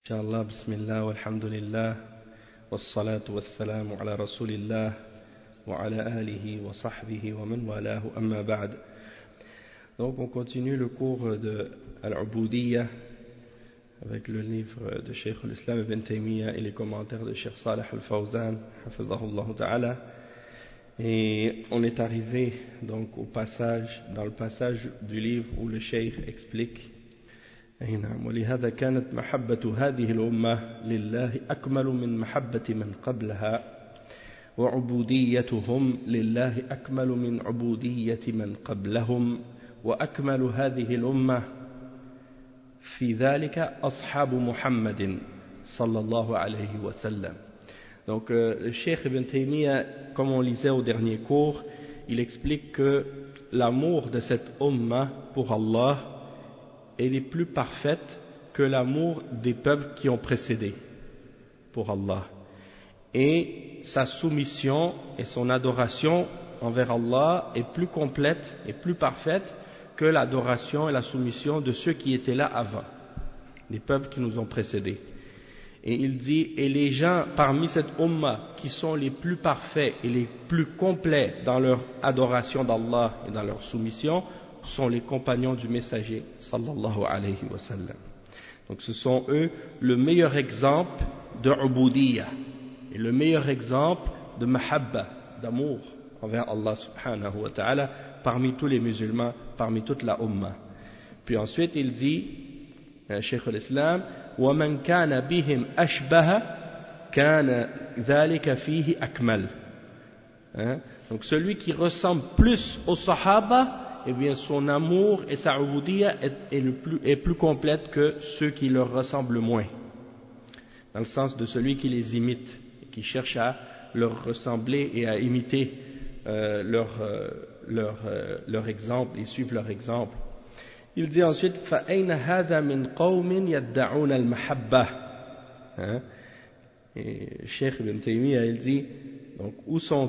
Inch'Allah, bismillah, walhamdulillah, wassalatu wassalamu ala rasulillah, wa ala alihi wa sahbihi wa man walahu, amma ba'd. Donc on continue le cours de Al-Ubudiyya avec le livre de Cheikh al-Islam ibn Taymiyyah et les commentaires de Cheikh Salih al-Fawzan, hafidhahullah ta'ala. Et on est arrivé donc dans le passage du livre où le Cheikh explique ولهذا كانت محبة هذه الأمة لله أكمل من محبة من قبلها وعبوديتهم لله أكمل من عبودية من قبلهم وأكمل هذه الأمة في ذلك أصحاب محمد صلى الله عليه وسلم. Donc le Cheikh Ibn Taymiyyah, comme on lisait au dernier cours, il explique que l'amour de cette ummah pour Allah elle est plus parfaite que l'amour des peuples qui ont précédé pour Allah. Et sa soumission et son adoration envers Allah est plus complète et plus parfaite que l'adoration et la soumission de ceux qui étaient là avant, les peuples qui nous ont précédés. Et il dit, et les gens parmi cette ummah qui sont les plus parfaits et les plus complets dans leur adoration d'Allah et dans leur soumission sont les compagnons du messager sallallahu alayhi wa sallam. Donc ce sont eux le meilleur exemple de ubudiyya et le meilleur exemple de mahabba, d'amour envers Allah subhanahu wa ta'ala parmi tous les musulmans, parmi toute la ummah. Puis ensuite il dit, Cheikh al-Islam, وَمَنْ كَانَ بِهِمْ أَشْبَهَ كَانَ ذَلِكَ فِيهِ أَكْمَلَ. Donc celui qui ressemble plus aux sahaba, eh bien son amour et sa ubudiyya est plus complète que ceux qui leur ressemblent moins, dans le sens de celui qui les imite, et qui cherche à leur ressembler et à imiter leur exemple et suivre leur exemple. Il dit ensuite فَأَيْنَ هَذَا مِنْ قَوْمٍ يَدَّعُونَ الْمَحَبَّةِ. Et Cheikh Ibn Taymiyyah il dit donc où sont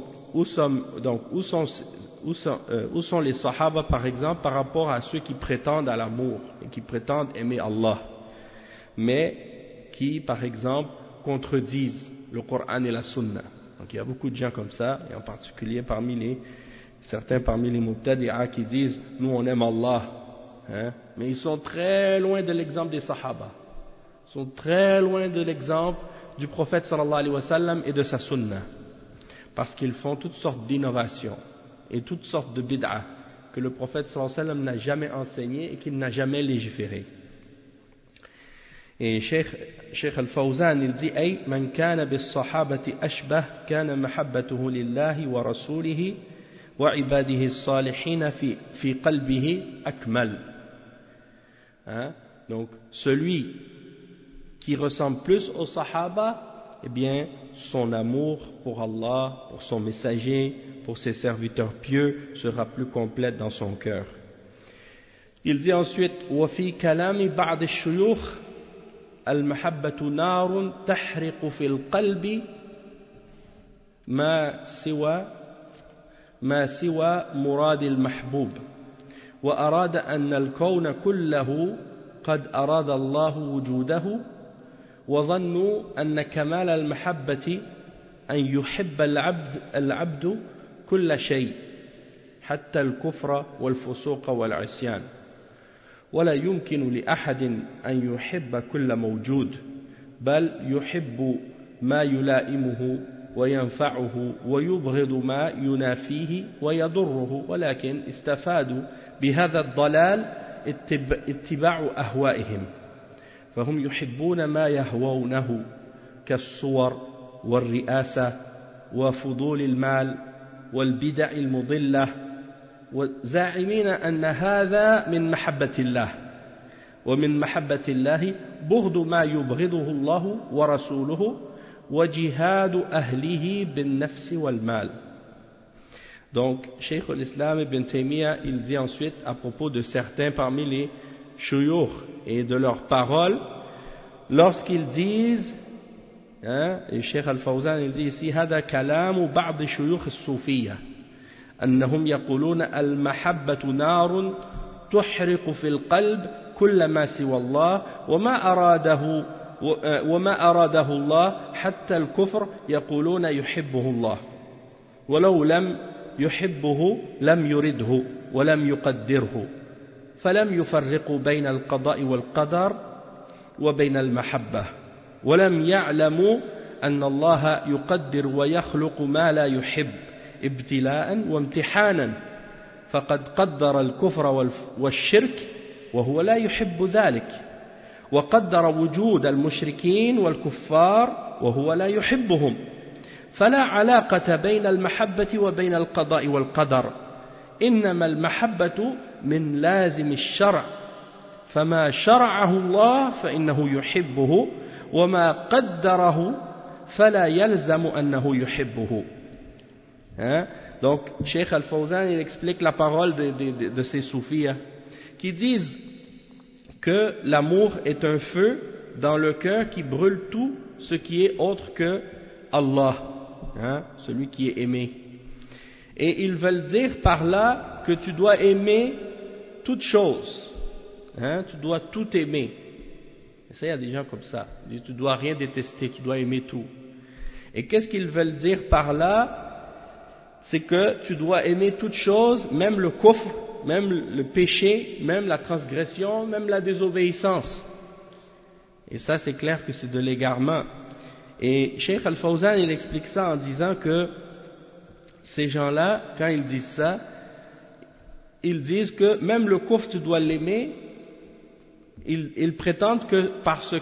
les Sahaba par exemple par rapport à ceux qui prétendent à l'amour et qui prétendent aimer Allah, mais qui par exemple contredisent le Coran et la Sunna. Donc il y a beaucoup de gens comme ça, et en particulier certains parmi les Mubtadi'a qui disent nous on aime Allah, mais ils sont très loin de l'exemple des Sahaba, ils sont très loin de l'exemple du prophète sallallahu alayhi wa sallam et de sa Sunna, parce qu'ils font toutes sortes d'innovations et toutes sortes de bid'a que le prophète sallallahu alayhi wa sallam n'a jamais enseigné et qu'il n'a jamais légiféré. Et Cheikh al-Fawzan il dit ay man kana bis sahabati ashbah kana mahabbatuhu lillahi wa rasulihi wa ibadihi as-salihin fi qalbihi akmal. Donc celui qui ressemble plus aux sahaba, eh bien son amour pour Allah, pour son messager, pour ses serviteurs pieux sera plus complète dans son cœur. Il dit ensuite وفي كلام بعض الشيوخ المحبة نار تحرق في القلب ما سوى مراد المحبوب وأراد أن الكون كله قد أراد الله وجوده وظنوا أن كمال المحبة أن يحب العبد كل شيء حتى الكفر والفسوق والعصيان ولا يمكن لأحد أن يحب كل موجود بل يحب ما يلائمه وينفعه ويبغض ما ينافيه ويضره ولكن استفادوا بهذا الضلال اتباع أهوائهم فهم يحبون ما يهوونه كالصور والرئاسة وفضول المال والبدع المضلة وزاعمين أن هذا من محبة الله ومن محبة الله بغض ما يبغضه الله ورسوله وجهاد أهله بالنفس والمال. Donc, Cheikh al-Islam ibn Taymiyyah, il dit ensuite à propos de certains parmi les shuyukh et de leurs paroles, lorsqu'ils disent, et Cheikh al-Fawzan il dit ici, هذا كلام بعض شيوخ الصوفية أنهم يقولون المحبة نار تحرق في القلب كل ما سوى الله وما أراده وما أراده الله حتى الكفر يقولون يحبه الله ولو لم يحبه لم يرده ولم يقدره فلم يفرقوا بين القضاء والقدر وبين المحبة ولم يعلموا أن الله يقدر ويخلق ما لا يحب ابتلاء وامتحانا فقد قدر الكفر والشرك وهو لا يحب ذلك وقدر وجود المشركين والكفار وهو لا يحبهم فلا علاقة بين المحبة وبين القضاء والقدر إنما المحبة من لازم الشرع فما شرعه الله فإنه يحبه وما قدره فلا يلزم أنه يحبه. Donc, Cheikh Al-Fawzan, il explique la parole de ces soufis qui disent que l'amour est un feu dans le cœur qui brûle tout ce qui est autre que Allah, celui qui est aimé. Et ils veulent dire par là que tu dois aimer toute chose, tu dois tout aimer. Et ça, il y a des gens comme ça, ils disent tu dois rien détester, tu dois aimer tout. Et qu'est-ce qu'ils veulent dire par là? C'est que tu dois aimer toute chose, même le kufr, même le péché, même la transgression, même la désobéissance. Et ça, c'est clair que c'est de l'égarement. Et Cheikh Al-Fawzan, il explique ça en disant que ces gens-là, quand ils disent ça, ils disent que même le kufr, tu dois l'aimer. Ils prétendent que parce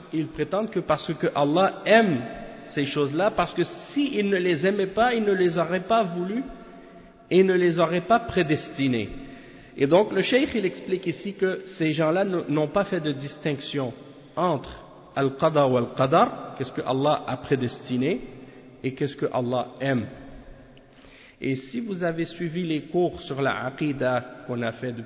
que Allah aime ces choses-là, parce que s'il ne les aimait pas, il ne les aurait pas voulu et ne les aurait pas prédestinés. Et donc le cheikh il explique ici que ces gens-là n'ont pas fait de distinction entre al-qada ou al-qadar, qu'est-ce que Allah a prédestiné et qu'est-ce que Allah aime. Et si vous avez suivi les cours sur la aqidah qu'on a fait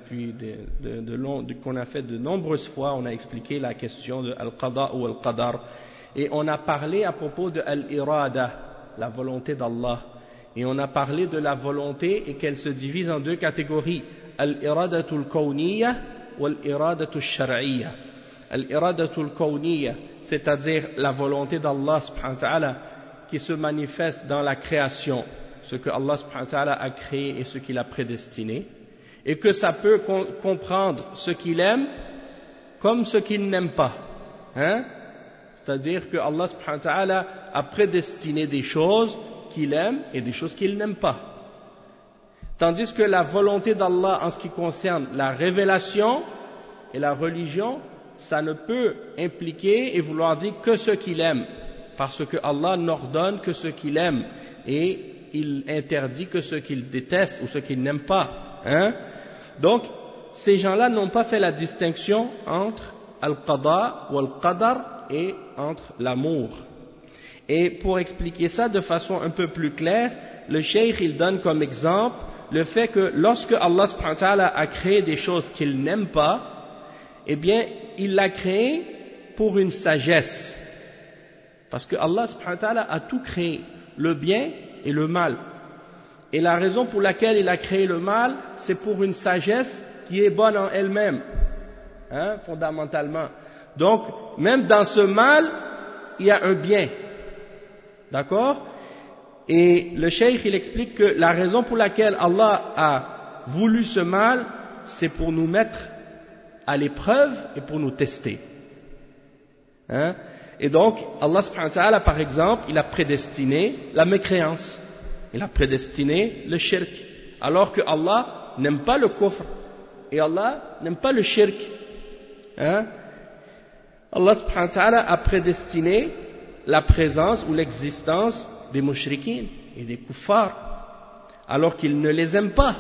qu'on a fait de nombreuses fois, on a expliqué la question de al-qada ou al-qadar. Et on a parlé à propos de al-irada, la volonté d'Allah. Et on a parlé de la volonté et qu'elle se divise en deux catégories. Al-iradatul kawniyya ou al-iradatul shar'iyya. Al-iradatul kawniyya, c'est-à-dire la volonté d'Allah subhanahu wa ta'ala qui se manifeste dans la création, ce que Allah subhanahu wa ta'ala a créé et ce qu'il a prédestiné. Et que ça peut comprendre ce qu'il aime comme ce qu'il n'aime pas. C'est-à-dire que Allah subhanahu wa ta'ala a prédestiné des choses qu'il aime et des choses qu'il n'aime pas. Tandis que la volonté d'Allah en ce qui concerne la révélation et la religion, ça ne peut impliquer et vouloir dire que ce qu'il aime, parce que Allah n'ordonne que ce qu'il aime et il interdit que ce qu'il déteste ou ce qu'il n'aime pas. Donc, ces gens-là n'ont pas fait la distinction entre al-qada ou al-qadar et entre l'amour. Et pour expliquer ça de façon un peu plus claire, le cheikh il donne comme exemple le fait que lorsque Allah subhanahu wa ta'ala a créé des choses qu'il n'aime pas, eh bien il l'a créé pour une sagesse, parce que Allah subhanahu wa ta'ala a tout créé, le bien et le mal, et la raison pour laquelle il a créé le mal, c'est pour une sagesse qui est bonne en elle-même, fondamentalement. Donc, même dans ce mal, il y a un bien. D'accord? Et le cheikh, il explique que la raison pour laquelle Allah a voulu ce mal, c'est pour nous mettre à l'épreuve et pour nous tester. Et donc, Allah subhanahu wa ta'ala, par exemple, il a prédestiné la mécréance. Il a prédestiné le shirk. Alors que Allah n'aime pas le kufr. Et Allah n'aime pas le shirk. Allah subhanahu wa ta'ala a prédestiné la présence ou l'existence des mushrikins et des kuffars, alors qu'il ne les aime pas.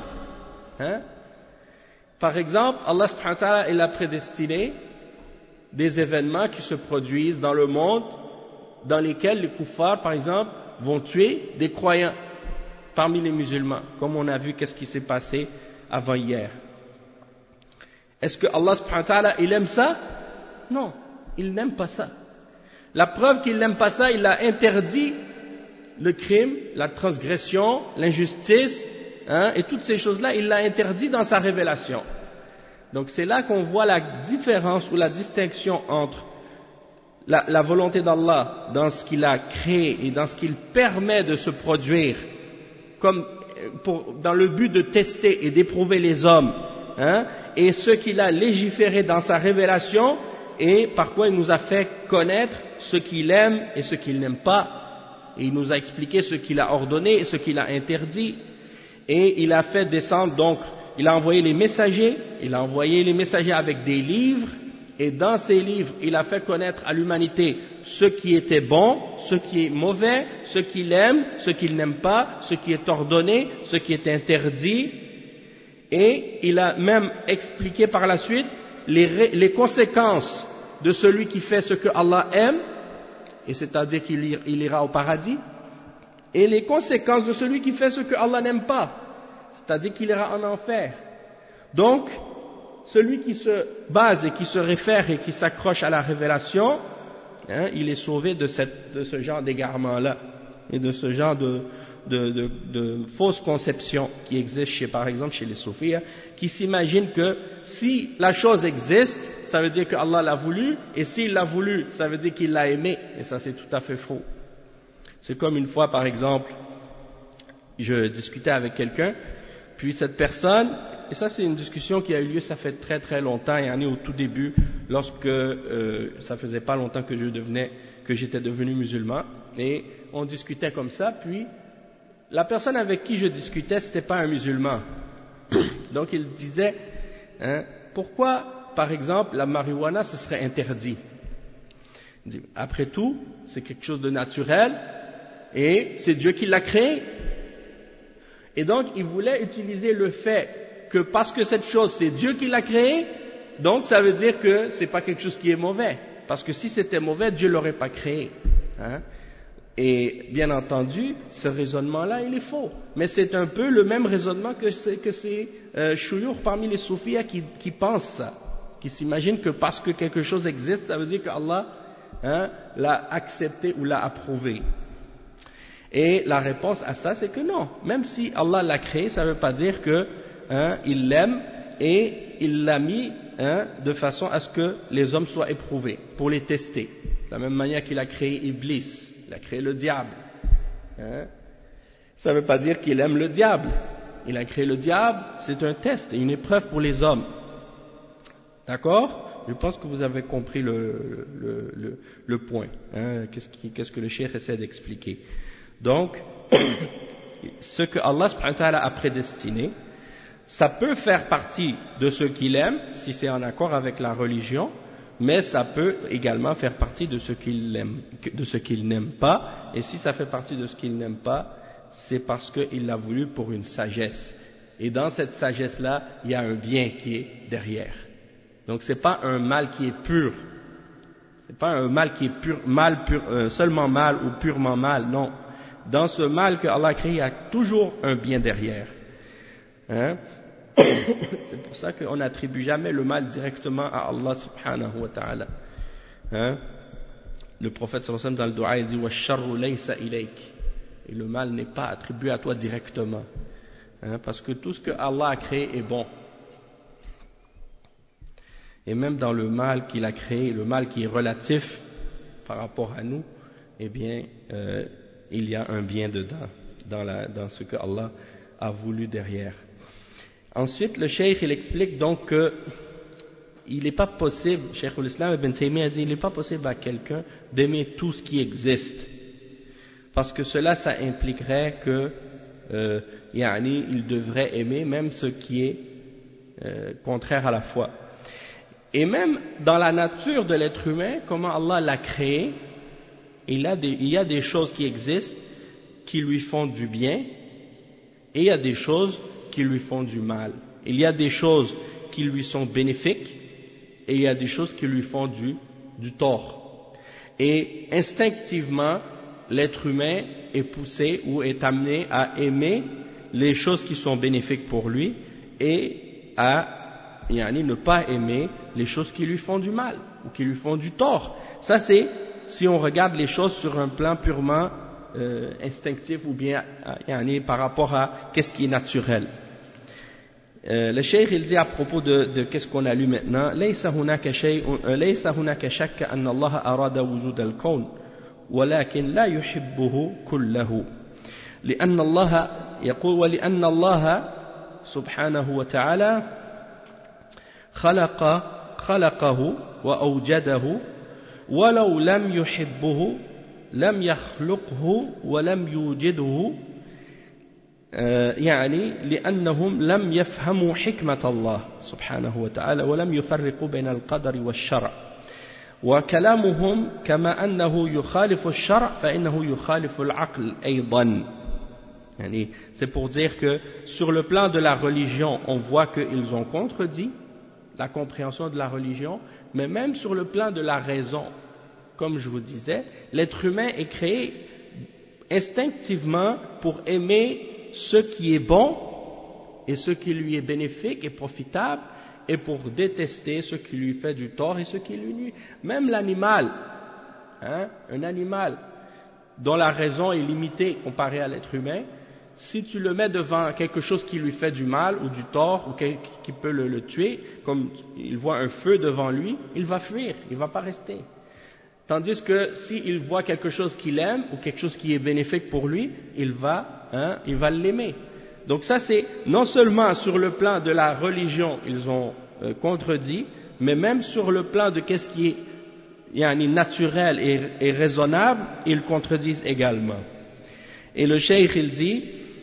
Par exemple, Allah subhanahu wa ta'ala il a prédestiné des événements qui se produisent dans le monde, dans lesquels les kuffars, par exemple, vont tuer des croyants parmi les musulmans, comme on a vu qu'est-ce qui s'est passé avant-hier. Est-ce que Allah subhanahu wa ta'ala il aime ça? Non. Il n'aime pas ça. La preuve qu'il n'aime pas ça, il a interdit le crime, la transgression, l'injustice, et toutes ces choses-là, il l'a interdit dans sa révélation. Donc c'est là qu'on voit la différence ou la distinction entre la volonté d'Allah dans ce qu'il a créé et dans ce qu'il permet de se produire, comme dans le but de tester et d'éprouver les hommes, et ce qu'il a légiféré dans sa révélation, et par quoi il nous a fait connaître ce qu'il aime et ce qu'il n'aime pas, et il nous a expliqué ce qu'il a ordonné et ce qu'il a interdit, et il a fait descendre, donc il a envoyé les messagers avec des livres, et dans ces livres il a fait connaître à l'humanité ce qui était bon, ce qui est mauvais, ce qu'il aime, ce qu'il n'aime pas, ce qui est ordonné, ce qui est interdit, et il a même expliqué par la suite les conséquences de celui qui fait ce que Allah aime, et c'est-à-dire qu'il ira au paradis, et les conséquences de celui qui fait ce que Allah n'aime pas, c'est-à-dire qu'il ira en enfer. Donc, celui qui se base et qui se réfère et qui s'accroche à la révélation, il est sauvé de ce genre d'égarement-là, et de ce genre de fausses conceptions qui existent par exemple chez les soufis, qui s'imaginent que si la chose existe, ça veut dire que Allah l'a voulu, et s'il l'a voulu, ça veut dire qu'il l'a aimé, et ça c'est tout à fait faux. C'est comme une fois par exemple, je discutais avec quelqu'un, puis cette personne, et ça c'est une discussion qui a eu lieu, ça fait très très longtemps, et au tout début, lorsque ça faisait pas longtemps que j'étais devenu musulman, et on discutait comme ça, puis la personne avec qui je discutais, c'était pas un musulman. Donc il disait, pourquoi, par exemple, la marijuana, ce serait interdit? Il dit, après tout, c'est quelque chose de naturel, et c'est Dieu qui l'a créé. Et donc, il voulait utiliser le fait que parce que cette chose, c'est Dieu qui l'a créée, donc ça veut dire que c'est pas quelque chose qui est mauvais. Parce que si c'était mauvais, Dieu l'aurait pas créé. Et bien entendu, ce raisonnement-là, il est faux. Mais c'est un peu le même raisonnement que ces chouyours parmi les soufis qui pensent ça, qui s'imaginent que parce que quelque chose existe, ça veut dire qu'Allah l'a accepté ou l'a approuvé. Et la réponse à ça, c'est que non. Même si Allah l'a créé, ça ne veut pas dire que il l'aime et il l'a mis de façon à ce que les hommes soient éprouvés, pour les tester. De la même manière qu'il a créé Iblis. Il a créé le diable. Ça ne veut pas dire qu'il aime le diable. Il a créé le diable, c'est un test et une épreuve pour les hommes. D'accord? Je pense que vous avez compris le point. Qu'est-ce que le cheikh essaie d'expliquer? Donc, ce que Allah subhanahu wa ta'ala a prédestiné, ça peut faire partie de ce qu'il aime, si c'est en accord avec la religion, mais ça peut également faire partie de ce qu'il aime, de ce qu'il n'aime pas, et si ça fait partie de ce qu'il n'aime pas, c'est parce qu'il l'a voulu pour une sagesse. Et dans cette sagesse-là, il y a un bien qui est derrière. Donc c'est pas un mal qui est pur. C'est pas un mal qui est pur, seulement mal ou purement mal, non. Dans ce mal que Allah a créé, il y a toujours un bien derrière. C'est pour ça qu'on n'attribue jamais le mal directement à Allah subhanahu wa ta'ala. Le prophète sallallahu alayhi wa sallam dans le dua il dit wa sharru laysa ilayk, et le mal n'est pas attribué à toi directement, parce que tout ce que Allah a créé est bon, et même dans le mal qu'il a créé, le mal qui est relatif par rapport à nous, eh bien il y a un bien dedans, dans ce que Allah a voulu derrière. Ensuite, le cheikh, il explique donc que il n'est pas possible, Cheikh al-Islam Ibn Taymiyyah a dit, il n'est pas possible à quelqu'un d'aimer tout ce qui existe. Parce que cela, ça impliquerait que, il devrait aimer même ce qui est contraire à la foi. Et même dans la nature de l'être humain, comment Allah l'a créé, il y a des choses qui existent qui lui font du bien, et il y a des choses qui lui font du mal. Il y a des choses qui lui sont bénéfiques et il y a des choses qui lui font du tort. Et instinctivement, l'être humain est poussé ou est amené à aimer les choses qui sont bénéfiques pour lui et à ne pas aimer les choses qui lui font du mal ou qui lui font du tort. Ça c'est si on regarde les choses sur un plan purement instinctif ou bien par rapport à qu'est-ce qui est naturel. Le cheikh il dit à propos de qu'est-ce qu'on a lu maintenant, ليس هناك شك أن الله أراد وجود الكون ولكن لا يحبه كله لأن الله يقول ولأن الله سبحانه وتعالى خلقه وأوجده ولو لم يحبه لم يخلقه ولم يوجده يعني لأنهم لم يفهموا حكمة الله سبحانه وتعالى ولم يفرقوا بين القدر والشرع وكلامهم كما أنه يخالف الشرع فإنه يخالف العقل أيضا. يعني c'est pour dire que sur le plan de la religion on voit qu'ils ont contredit la compréhension de la religion, mais même sur le plan de la raison, comme je vous disais, l'être humain est créé instinctivement pour aimer ce qui est bon et ce qui lui est bénéfique et profitable et pour détester ce qui lui fait du tort et ce qui lui nuit. Même l'animal, un animal dont la raison est limitée comparée à l'être humain, si tu le mets devant quelque chose qui lui fait du mal ou du tort ou qui peut le tuer, comme il voit un feu devant lui, il va fuir, il ne va pas rester. Tandis que s'il voit quelque chose qu'il aime ou quelque chose qui est bénéfique pour lui, il va l'aimer. Donc ça c'est non seulement sur le plan de la religion ils ont contredit, mais même sur le plan de qu'est-ce qui est naturel et raisonnable, ils contredisent également. Et le cheikh il dit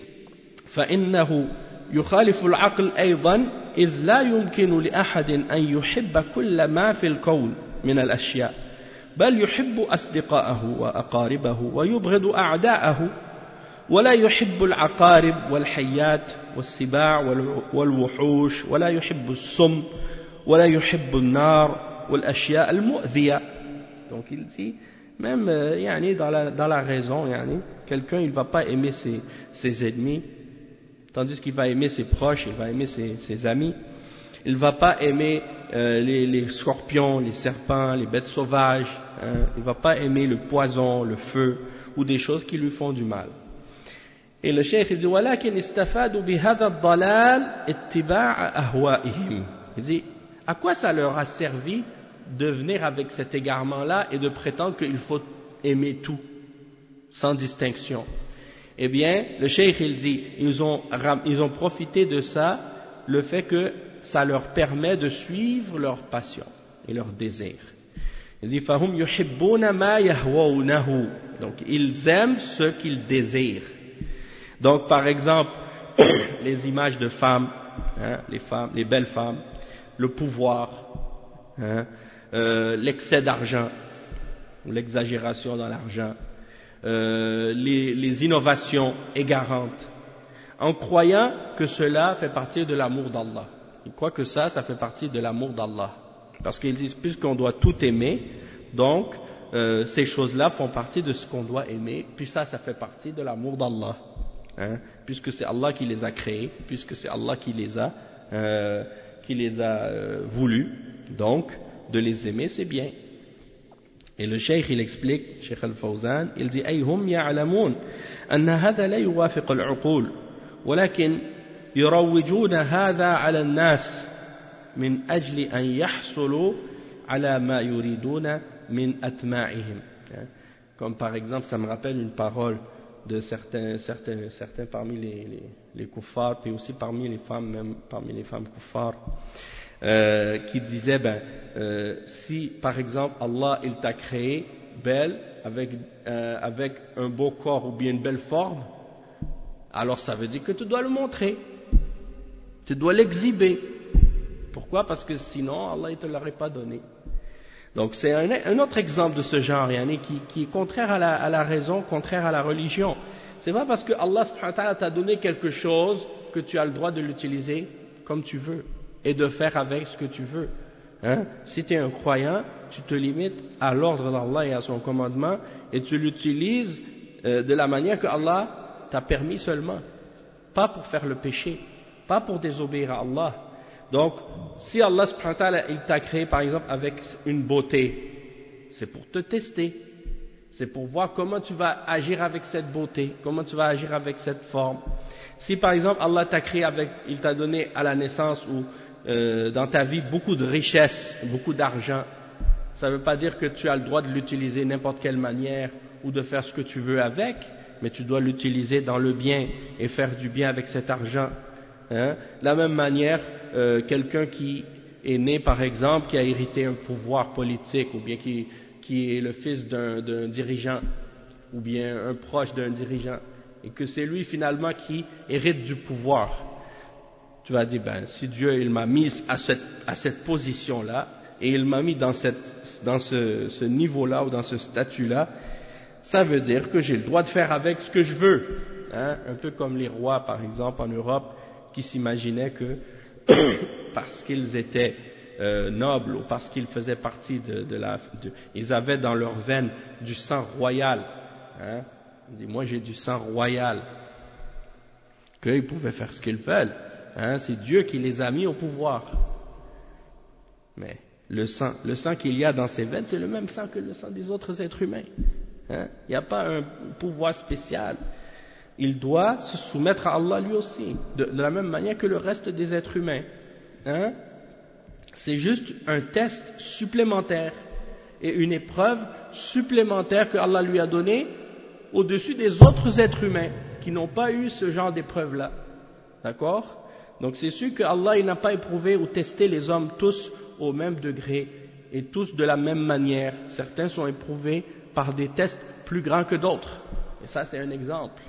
فإنه يخالف العقل أيضا إذ لا يمكن لأحد أن يحب كل ما في الكون من الأشياء بل يحب أصدقاءه وأقاربه ويبغض أعداءه ولا يحب العقارب والحيات والسباع والوحوش ولا يحب السم ولا يحب النار والأشياء المؤذية. Donc il dit même dans la raison, quelqu'un il ne va pas aimer ses ennemis, tandis qu'il va aimer ses proches, il va aimer ses amis. Il ne va pas aimer les scorpions, les serpents, les bêtes sauvages. Il ne va pas aimer le poison, le feu ou des choses qui lui font du mal. Et le cheikh il dit ولكن استفادوا بهذا الضلال اتباع أهوائهم. Il dit à quoi ça leur a servi de venir avec cet égarement-là et de prétendre qu'il faut aimer tout sans distinction? Eh bien, le cheikh il dit ils ont profité de ça, le fait que ça leur permet de suivre leur passion et leur désir. Il dit فَهُمْ يُحِبُّونَ مَا يَهْوَوْنَهُ. Donc ils aiment ce qu'ils désirent. Donc par exemple les images de femmes, les belles femmes, le pouvoir, l'excès d'argent ou l'exagération dans l'argent, les innovations égarantes, en croyant que cela fait partie de l'amour d'Allah. Ils croient que ça fait partie de l'amour d'Allah. Parce qu'ils disent, puisqu'on doit tout aimer, donc ces choses-là font partie de ce qu'on doit aimer, puis ça fait partie de l'amour d'Allah. Puisque c'est Allah qui les a créés, puisque c'est Allah qui les a voulus, donc de les aimer c'est bien. Et le cheikh il explique, Cheikh Al-Fawzan, il dit أي هم يعلمون أن هذا لا يوافق العقول ولكن يروجون هذا على الناس من أجل أن يحصلوا على ما يريدون من أتماعهم. Comme par exemple, ça me rappelle une parole de certains parmi les kuffars, puis aussi parmi les femmes, même parmi les femmes kuffars, qui disaient si par exemple Allah il t'a créé belle avec un beau corps ou bien une belle forme, alors ça veut dire que tu dois le montrer, tu dois l'exhiber. Pourquoi? Parce que sinon Allah ne te l'aurait pas donné. Donc c'est un autre exemple de ce genre qui est contraire à la raison, contraire à la religion. C'est pas parce que Allah subhanahu wa ta'ala t'a donné quelque chose que tu as le droit de l'utiliser comme tu veux et de faire avec ce que tu veux. Si tu es un croyant, tu te limites à l'ordre d'Allah et à son commandement et tu l'utilises de la manière que Allah t'a permis seulement, pas pour faire le péché, pas pour désobéir à Allah. Donc, si Allah subhanahu wa ta'ala il t'a créé par exemple avec une beauté, c'est pour te tester. C'est pour voir comment tu vas agir avec cette beauté, comment tu vas agir avec cette forme. Si par exemple Allah t'a créé il t'a donné à la naissance ou dans ta vie beaucoup de richesses, beaucoup d'argent, ça ne veut pas dire que tu as le droit de l'utiliser n'importe quelle manière ou de faire ce que tu veux avec, mais tu dois l'utiliser dans le bien et faire du bien avec cet argent. Hein? De la même manière, quelqu'un qui est né par exemple, qui a hérité un pouvoir politique ou bien qui est le fils d'un dirigeant ou bien un proche d'un dirigeant et que c'est lui finalement qui hérite du pouvoir, tu vas dire, ben, si Dieu il m'a mis à cette position-là et il m'a mis dans ce niveau-là ou dans ce statut-là, ça veut dire que j'ai le droit de faire avec ce que je veux. Hein? Un peu comme les rois, par exemple, en Europe, qui s'imaginaient que parce qu'ils étaient nobles ou parce qu'ils faisaient partie ils avaient dans leurs veines du sang royal. Hein? Moi j'ai du sang royal, qu'ils pouvaient faire ce qu'ils veulent. Hein? C'est Dieu qui les a mis au pouvoir. Mais le sang qu'il y a dans ces veines, c'est le même sang que le sang des autres êtres humains. Hein? Il n'y a pas un pouvoir spécial. Il doit se soumettre à Allah lui aussi, de la même manière que le reste des êtres humains. Hein? C'est juste un test supplémentaire et une épreuve supplémentaire que Allah lui a donnée au-dessus des autres êtres humains qui n'ont pas eu ce genre d'épreuve-là. D'accord? Donc c'est sûr que Allah il n'a pas éprouvé ou testé les hommes tous au même degré et tous de la même manière. Certains sont éprouvés par des tests plus grands que d'autres. Et ça c'est un exemple.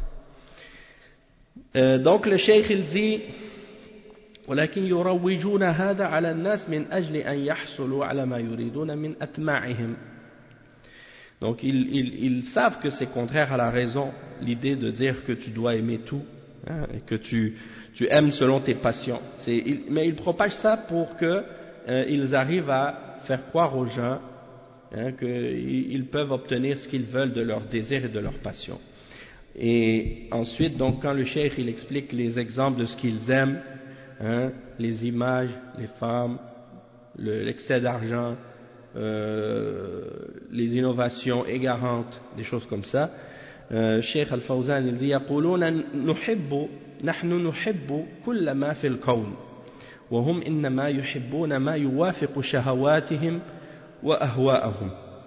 Donc le cheikh il dit ولكن يروجون هذا على الناس من أجل أن يحصلوا على ما يريدون من أتماعهم. Donc ils savent que c'est contraire à la raison, l'idée de dire que tu dois aimer tout, hein, et que tu aimes selon tes passions. Mais ils propagent ça pour que ils arrivent à faire croire aux gens, hein, qu'ils peuvent obtenir ce qu'ils veulent de leurs désirs et de leurs passions. Et ensuite, donc, quand le cheikh il explique les exemples de ce qu'ils aiment, hein, les images, les femmes, l'excès d'argent, les innovations égarantes, des choses comme ça, Cheikh Al-Fawzan il dit يقولون نحن نحب كل ما في الكون وهم إنما يحبون ما يوافق شهواتهم وأهواءهم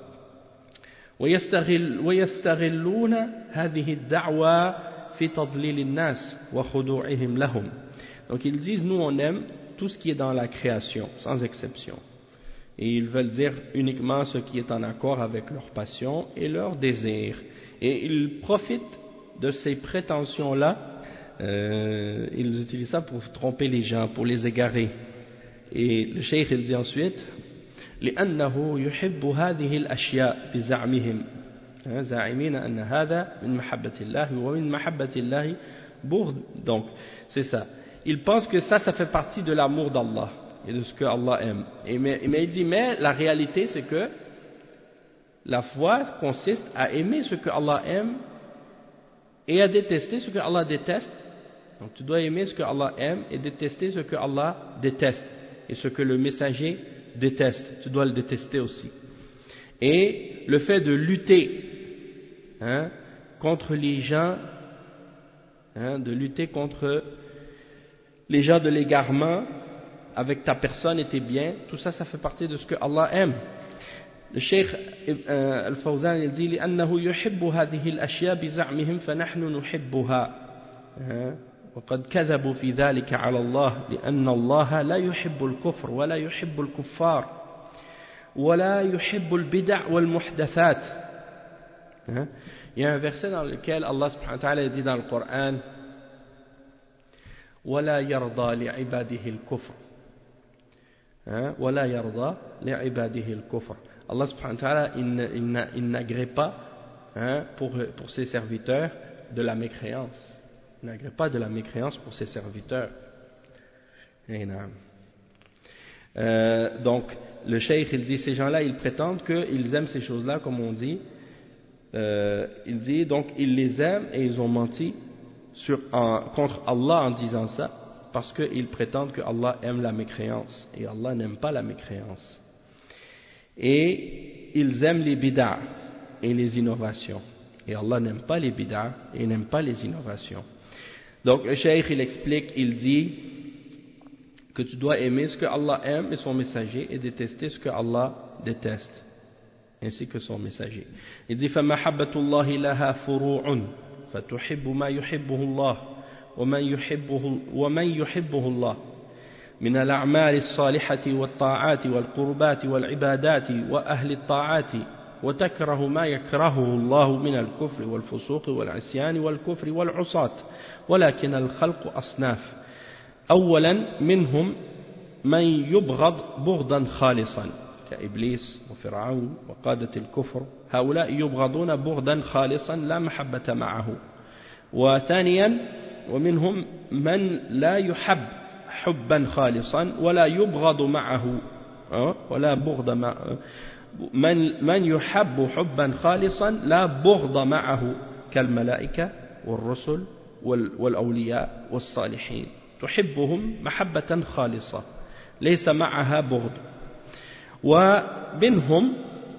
ويستغلون هذه الدعوة في تضليل الناس وخضوعهم لهم. Donc ils disent, nous on aime tout ce qui est dans la création, sans exception. Et ils veulent dire uniquement ce qui est en accord avec leur passion et leurs désirs. Et ils profitent de ces prétentions-là, ils utilisent ça pour tromper les gens, pour les égarer. Et le cheikh il dit ensuite, لأنه يحب هذه الأشياء بزعمهم زاعمين أن هذا من محبة الله ومن محبة الله بغض. Donc c'est ça. Il pense que ça fait partie de l'amour d'Allah et de ce que Allah aime. Mais il dit, mais la réalité c'est que la foi consiste à aimer ce que Allah aime et à détester ce que Allah déteste. Donc tu dois aimer ce que Allah aime et détester ce que Allah déteste. Et ce que le messager déteste, tu dois le détester aussi. Et le fait de lutter, hein, contre les gens, hein, de lutter contre les gens de l'égarement avec ta personne et tes biens, tout ça, ça fait partie de ce que Allah aime. Le Cheikh Al-Fawzan il dit لأنه يحب هذه الأشياء بزعمهم فنحن نحبها وقد كذبوا في ذلك على الله لأن الله لا يحب الكفر ولا يحب الكفار ولا يحب البدع والمحدثات. Il y a un verset dans lequel Allah subhanahu wa ta'ala dit dans le Coran ولا يرضى لعباده الكفر ولا يرضى لعباده الكفر. Allah subhanahu wa ta'ala il n'agrée pas, hein, pour ses serviteurs de la mécréance. Il n'agrée pas de la mécréance pour ses serviteurs. Donc le cheikh il dit, ces gens-là ils prétendent qu'ils aiment ces choses-là comme on dit. Il dit donc ils les aiment et ils ont menti contre Allah en disant ça parce qu'ils prétendent que Allah aime la mécréance et Allah n'aime pas la mécréance. Et ils aiment les bid'a et les innovations. Et Allah n'aime pas les bid'a et n'aime pas les innovations. Donc le cheikh il explique, il dit que tu dois aimer ce que Allah aime et son messager et détester ce que Allah déteste, ainsi que son messager. Il dit فَمَحَبَّةُ اللَّهِ لَهَا فُرُوعٌ فَتُحِبُّ مَا يُحِبُّهُ اللَّهُ وَمَنْ يُحِبُّهُ اللَّهُ من الأعمال الصالحة والطاعات والقربات والعبادات وأهل الطاعات وتكره ما يكرهه الله من الكفر والفسوق والعصيان والكفر والعصاة ولكن الخلق أصناف أولا منهم من يبغض بغضا خالصا كإبليس وفرعون وقادة الكفر هؤلاء يبغضون بغضا خالصا لا محبة معه وثانيا ومنهم من لا يحب حبا خالصا ولا يبغض معه ولا بغض معه من يحب حبا خالصا لا بغض معه كالملائكة والرسل والأولياء والصالحين تحبهم محبة خالصة ليس معها بغض ومنهم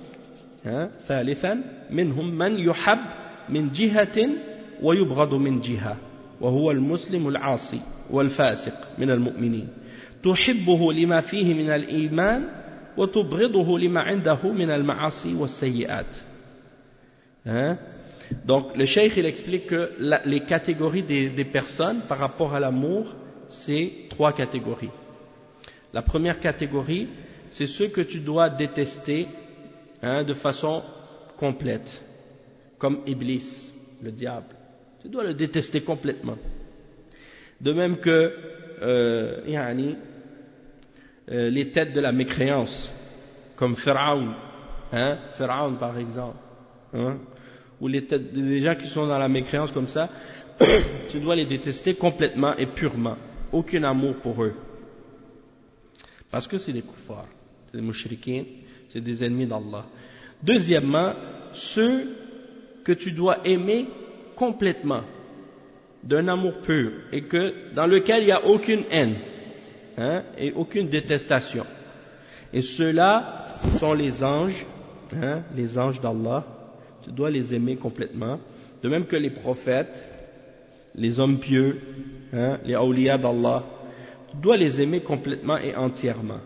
ثالثا منهم من يحب من جهة ويبغض من جهة وهو المسلم العاصي والفاسق من المؤمنين تحبه لما فيه من الإيمان وتبغضه لما عنده من المعاصي والسيئات. Donc le cheikh il explique que les catégories des personnes par rapport à l'amour, c'est trois catégories. La première catégorie, c'est ceux que tu dois détester de façon complète, comme Iblis, le diable. Tu dois le détester complètement. De même que les têtes de la mécréance, comme Pharaon, Pharaon par exemple, ou les gens qui sont dans la mécréance comme ça, tu dois les détester complètement et purement, aucun amour pour eux, parce que c'est des kuffars, c'est des mushrikins, c'est des ennemis d'Allah. Deuxièmement, ceux que tu dois aimer complètement, d'un amour pur, et que dans lequel il n'y a aucune haine et aucune détestation. Et ceux-là, ce sont les anges d'Allah. Tu dois les aimer complètement, de même que les prophètes, les hommes pieux, les awliya d'Allah. Tu dois les aimer complètement et entièrement,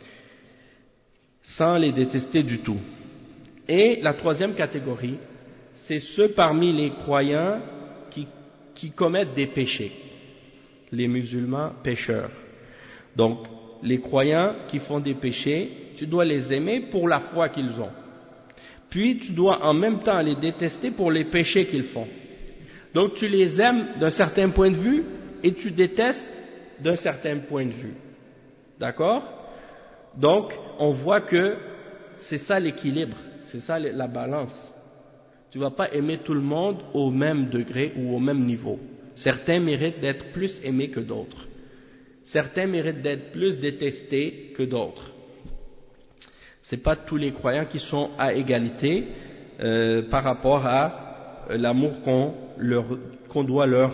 sans les détester du tout. Et la troisième catégorie, c'est ceux parmi les croyants qui commettent des péchés, les musulmans pécheurs. Donc, les croyants qui font des péchés, tu dois les aimer pour la foi qu'ils ont. Puis, tu dois en même temps les détester pour les péchés qu'ils font. Donc, tu les aimes d'un certain point de vue et tu détestes d'un certain point de vue. D'accord? Donc, on voit que c'est ça l'équilibre, c'est ça la balance. Tu ne vas pas aimer tout le monde au même degré ou au même niveau. Certains méritent d'être plus aimés que d'autres. Certains méritent d'être plus détestés que d'autres. Ce n'est pas tous les croyants qui sont à égalité par rapport à l'amour qu'on doit leur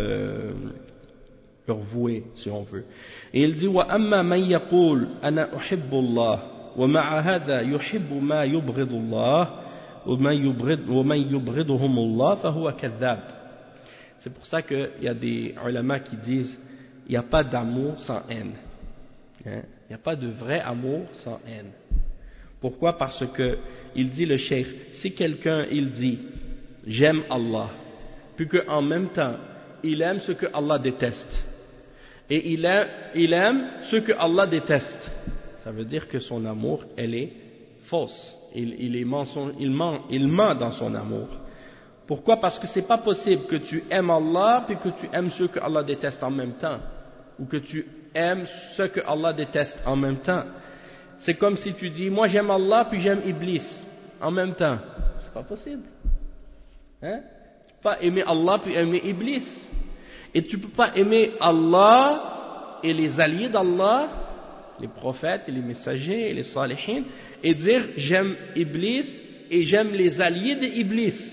vouer, si on veut. Et il dit وَأَمَّا مَنْ يَقُولُ أَنَا أُحِبُّ اللَّهِ وَمَعَ هَذَا يُحِبُّ مَا يُبْغِضُ اللَّهِ وَمَنْ يُبْغِضُهُمُ اللَّهِ فَهُوَ كَذَّابٌ. C'est pour ça qu'il y a des ulama qui disent il n'y a pas d'amour sans haine. Il n'y a pas de vrai amour sans haine. Pourquoi? Parce que, il dit le cheikh, si quelqu'un il dit j'aime Allah, puis qu'en même temps il aime ce que Allah déteste, et il aime ce que Allah déteste, ça veut dire que son amour elle est fausse. Il ment dans son amour. Pourquoi? Parce que c'est pas possible que tu aimes Allah puis que tu aimes ceux que Allah déteste en même temps, ou que tu aimes ceux que Allah déteste en même temps. C'est comme si tu dis moi j'aime Allah puis j'aime Iblis en même temps. C'est pas possible. Tu peux pas aimer Allah puis aimer Iblis. Et tu peux pas aimer Allah et les alliés d'Allah, les prophètes et les messagers et les salihins, et dire j'aime Iblis et j'aime les alliés d'Iblis.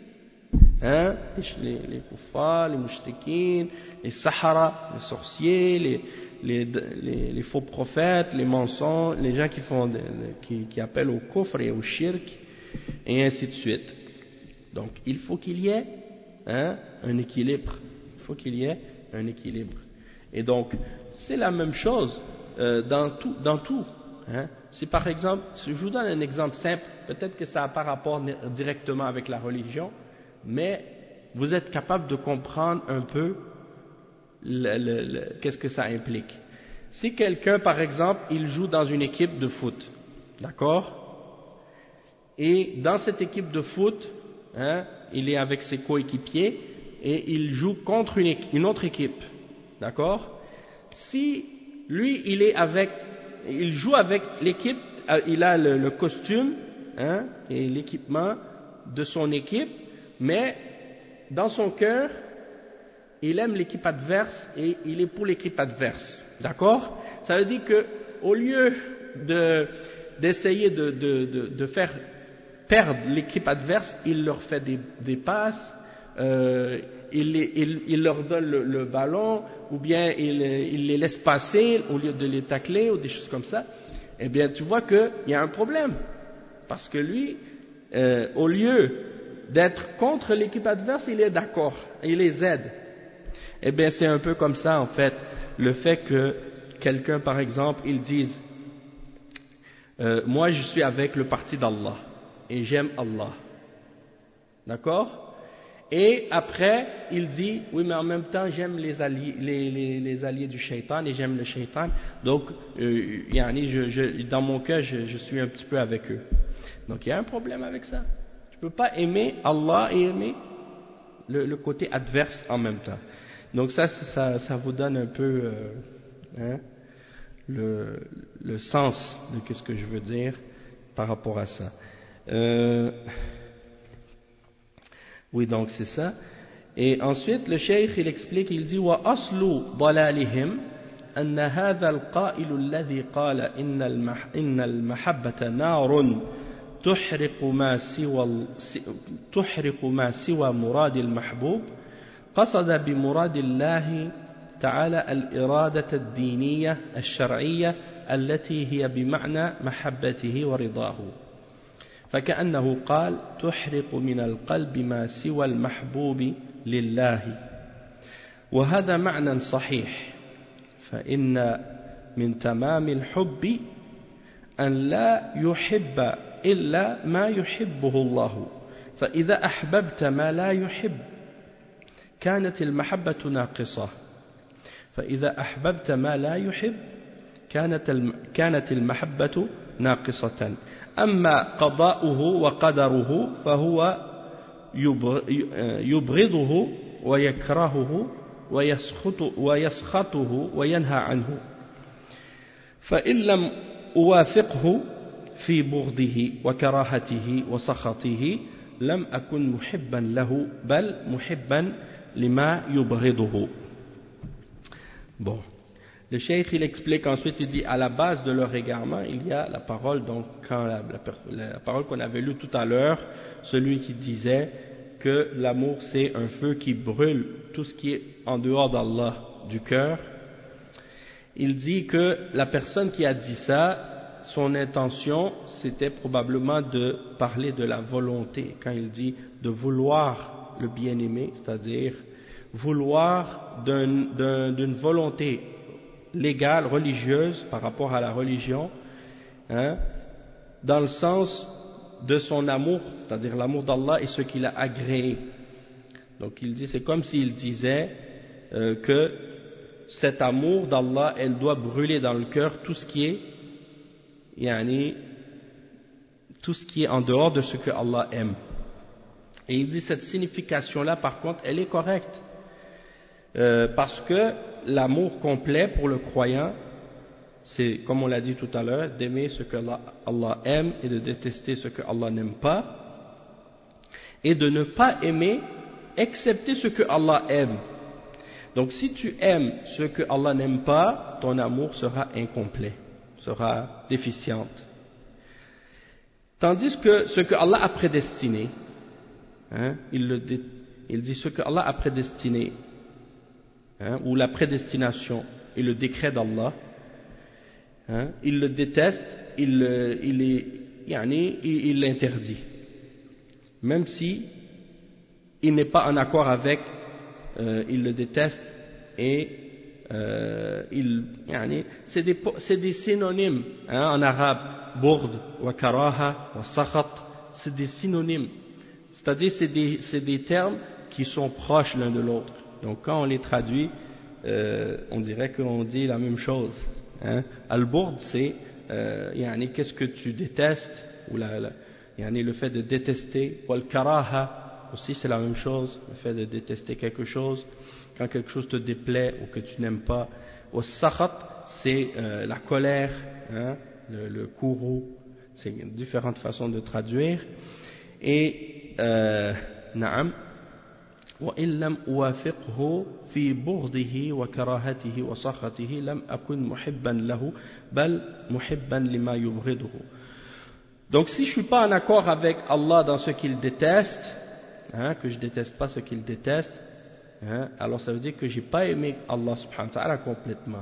Les kuffars, les mushrikins, les sahara, les sorciers, les faux prophètes, les mensonges, les gens qui appellent au kufr et au shirk, et ainsi de suite. Donc il faut qu'il y ait un équilibre. Il faut qu'il y ait un équilibre. Et donc c'est la même chose dans tout. Si par exemple, si je vous donne un exemple simple, peut-être que ça n'a pas rapport directement avec la religion, mais vous êtes capable de comprendre un peu qu'est-ce que ça implique. Si quelqu'un, par exemple, il joue dans une équipe de foot, d'accord? Et dans cette équipe de foot, il est avec ses coéquipiers et il joue contre une autre équipe, d'accord? Si lui, il joue avec l'équipe, il a le costume et l'équipement de son équipe, mais dans son cœur, il aime l'équipe adverse et il est pour l'équipe adverse. D'accord? Ça veut dire que au lieu d'essayer de faire perdre l'équipe adverse, il leur fait des passes, il leur donne le ballon, ou bien il les laisse passer au lieu de les tacler, ou des choses comme ça. Eh bien, tu vois qu'il y a un problème. Parce que lui, au lieu d'être contre l'équipe adverse, il est d'accord, il les aide. Eh bien, c'est un peu comme ça, en fait, le fait que quelqu'un, par exemple, il dise moi, je suis avec le parti d'Allah, et j'aime Allah. D'accord? Et après, il dit, oui, mais en même temps, j'aime les alliés du shaitan, et j'aime le shaitan, donc, dans mon cœur, je suis un petit peu avec eux. Donc, il y a un problème avec ça. Tu ne peux pas aimer Allah et aimer le côté adverse en même temps. Donc ça vous donne un peu le sens de ce que je veux dire par rapport à ça. Oui, donc c'est ça. Et ensuite, le cheikh, il explique, il dit wa aslu dalalihim أن هذا القائل الذي قال إن المحبة نار تحرق ما سوى مراد المحبوب قصد بمراد الله تعالى الإرادة الدينية الشرعية التي هي بمعنى محبته ورضاه فكأنه قال تحرق من القلب ما سوى المحبوب لله وهذا معنى صحيح فإن من تمام الحب أن لا يحب إلا ما يحبه الله فإذا أحببت ما لا يحب كانت المحبة ناقصة فإذا أحببت ما لا يحب كانت المحبة ناقصة أما قضاؤه وقدره فهو يبغضه ويكرهه ويسخطه وينهى عنه فإن لم أوافقه في بغضه وكراهته وسخطه لم أكن محبا له بل محبا لما يبغضه. Bon, le cheikh il explique ensuite, il dit à la base de leur égarement il y a la parole, donc quand la parole qu'on avait lue tout à l'heure, celui qui disait que l'amour c'est un feu qui brûle tout ce qui est en dehors d'Allah du cœur. Il dit que la personne qui a dit ça, son intention c'était probablement de parler de la volonté, quand il dit de vouloir le bien-aimé, c'est-à-dire vouloir d'une volonté légale, religieuse par rapport à la religion, dans le sens de son amour, c'est-à-dire l'amour d'Allah et ce qu'il a agréé. Donc il dit, c'est comme s'il disait que cet amour d'Allah, elle doit brûler dans le cœur tout ce qui est en dehors de ce que Allah aime. Et il dit cette signification-là, par contre, elle est correcte. Parce que l'amour complet pour le croyant, c'est, comme on l'a dit tout à l'heure, d'aimer ce que Allah aime et de détester ce que Allah n'aime pas, et de ne pas aimer excepté ce que Allah aime. Donc si tu aimes ce que Allah n'aime pas, ton amour sera incomplet, sera déficiente. Tandis que ce que Allah a prédestiné, il dit ce que Allah a prédestiné, ou la prédestination et le décret d'Allah, il le déteste, il l'interdit. même si il n'est pas en accord avec, il le déteste et c'est des synonymes en arabe, bourd, wa karaha, wa sakhat, c'est des synonymes, c'est-à-dire c'est des termes qui sont proches l'un de l'autre. Donc quand on les traduit, on dirait qu'on dit la même chose. Al-bourd, c'est qu'est-ce que tu détestes, ou le fait de détester. Wal karaha aussi, c'est la même chose, le fait de détester quelque chose, quand quelque chose te déplaît ou que tu n'aimes pas. Wal sakhat, c'est la colère, le courroux. C'est différentes façons de traduire. Et na'am, وإن لم أوافقه في بغضه وكراهته وسخطه لم أكن محبا له بل محبا لما يبغضه. Donc si je suis pas en accord avec Allah dans ce qu'il déteste, que je déteste pas ce qu'il déteste, alors ça veut dire que j'ai pas aimé Allah subhanahu wa ta'ala complètement.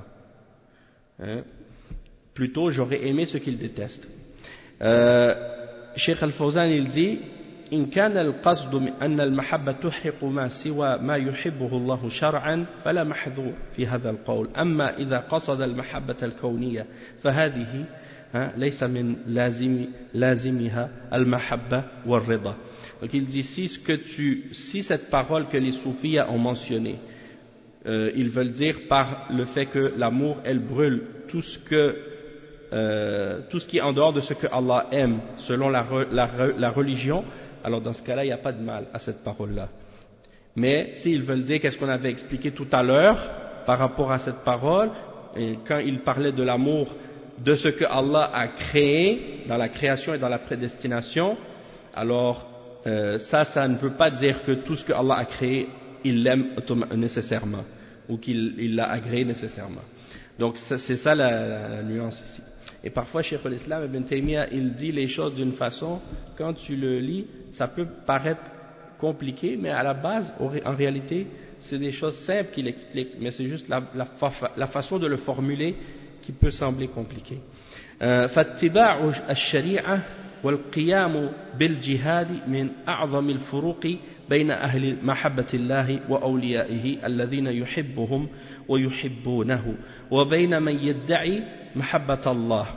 Plutôt j'aurais aimé ce qu'il déteste. Cheikh Al-Fawzan il dit: إن كان القصد أن المحبة تحرق ما سوى ما يحبه الله شرعا فلا محذور في هذا القول. أما إذا قصد المحبة الكونية فهذه ليس من لازمها المحبة والرضا. Donc il dit si cette parole que les soufis ont mentionnée, ils veulent dire par le fait que l'amour elle brûle tout ce qui est en dehors de ce que Allah aime selon la religion, alors dans ce cas-là, il n'y a pas de mal à cette parole-là. Mais s'ils veulent dire qu'est-ce qu'on avait expliqué tout à l'heure par rapport à cette parole, et quand ils parlaient de l'amour, de ce que Allah a créé dans la création et dans la prédestination, alors ça ne veut pas dire que tout ce que Allah a créé, il l'aime nécessairement, ou qu'il l'a agréé nécessairement. Donc c'est ça la nuance ici. Et parfois, Cheikh al-Islam Ibn Taymiyyah, il dit les choses d'une façon, quand tu le lis, ça peut paraître compliqué, mais à la base, en réalité, c'est des choses simples qu'il explique, mais c'est juste la façon de le formuler qui peut sembler compliquée. فاتباع الشريعة والقيام بالجهاد من أعظم الفروق بين أهل محبة الله وأوليائه الذين يحبهم ويحبونه وبين من يدعي محبة الله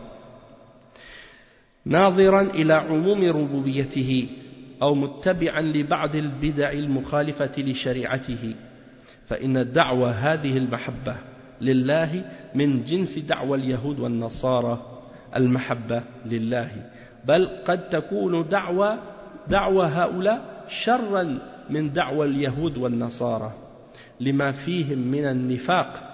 ناظرا إلى عموم ربوبيته أو متبعا لبعض البدع المخالفة لشريعته فإن دعوى هذه المحبة لله من جنس دعوى اليهود والنصارى المحبة لله بل قد تكون دعوى هؤلاء شرا من دعوى اليهود والنصارى لما فيهم من النفاق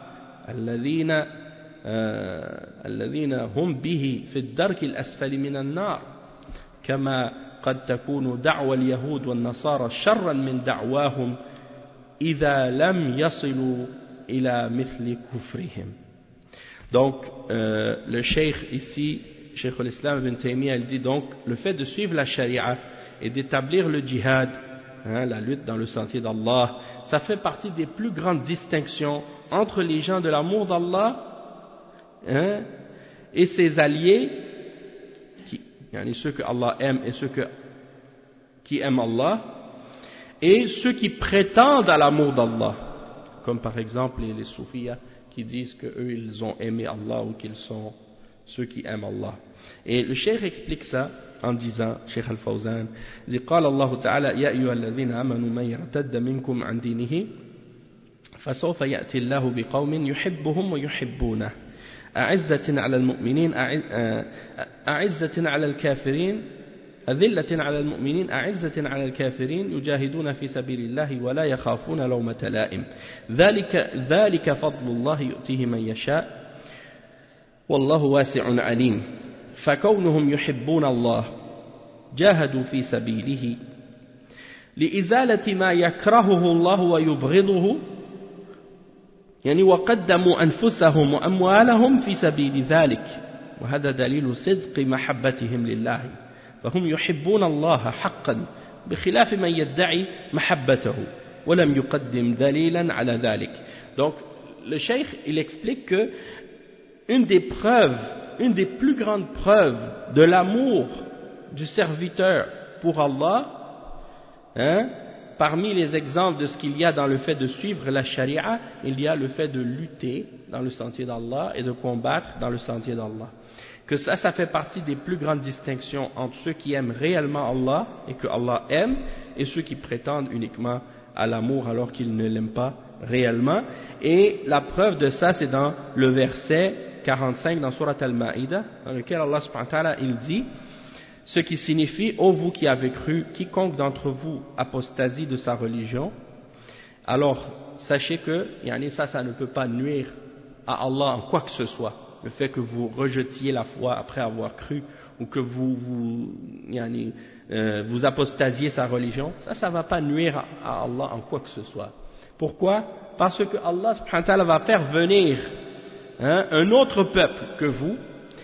الذين هم به في الدرك الأسفل من النار كما قد تكون دعوى اليهود والنصارى شرا من دعواهم إذا لم يصلوا إلى مثل كفرهم. Donc le cheikh ici, Cheikh al-Islam Ibn Taymiyyah, il dit donc le fait de suivre la charia et d'établir le djihad, la lutte dans le sentier d'Allah, ça fait partie des plus grandes distinctions entre les gens de l'amour d'Allah et ses alliés, ceux que Allah aime et ceux qui aiment Allah, et ceux qui prétendent à l'amour d'Allah, comme par exemple les soufis qui disent qu'eux ils ont aimé Allah ou qu'ils sont ceux qui aiment Allah. Et le cheikh explique ça en disant, Cheikh Al-Fawzan dit: قال الله تعالى يا أيها الذين آمنوا من يرتد منكم عن دينه فسوف يأتي الله بقوم يحبهم ويحبونه أعزة على المؤمنين أعزة على الكافرين أذلة على المؤمنين أعزة على الكافرين يجاهدون في سبيل الله ولا يخافون لومة لائم ذلك فضل الله يؤتيه من يشاء والله واسع عليم. فكونهم يحبون الله جاهدوا في سبيله لإزالة ما يكرهه الله ويبغضه وقدموا أنفسهم وأموالهم في سبيل ذلك وهذا دليل صدق محبتهم لله فهم يحبون الله حقا بخلاف من يدعي محبته ولم يقدم دليلا على ذلك. Donc le cheikh il explique que une des plus grandes preuves de l'amour du serviteur pour Allah, hein, parmi les exemples de ce qu'il y a dans le fait de suivre la charia, il y a le fait de lutter dans le sentier d'Allah et de combattre dans le sentier d'Allah. Que ça fait partie des plus grandes distinctions entre ceux qui aiment réellement Allah et que Allah aime et ceux qui prétendent uniquement à l'amour alors qu'ils ne l'aiment pas réellement. Et la preuve de ça, c'est dans le verset 45 dans Surat Al-Ma'idah, dans lequel Allah subhanahu wa ta'ala, il dit, ce qui signifie, ô vous qui avez cru, quiconque d'entre vous apostasie de sa religion, alors sachez que, ça ne peut pas nuire à Allah en quoi que ce soit. Le fait que vous rejetiez la foi après avoir cru, ou que vous apostasiez sa religion, ça va pas nuire à Allah en quoi que ce soit. Pourquoi? Parce que Allah subhanahu wa ta'ala va faire venir un autre peuple que vous,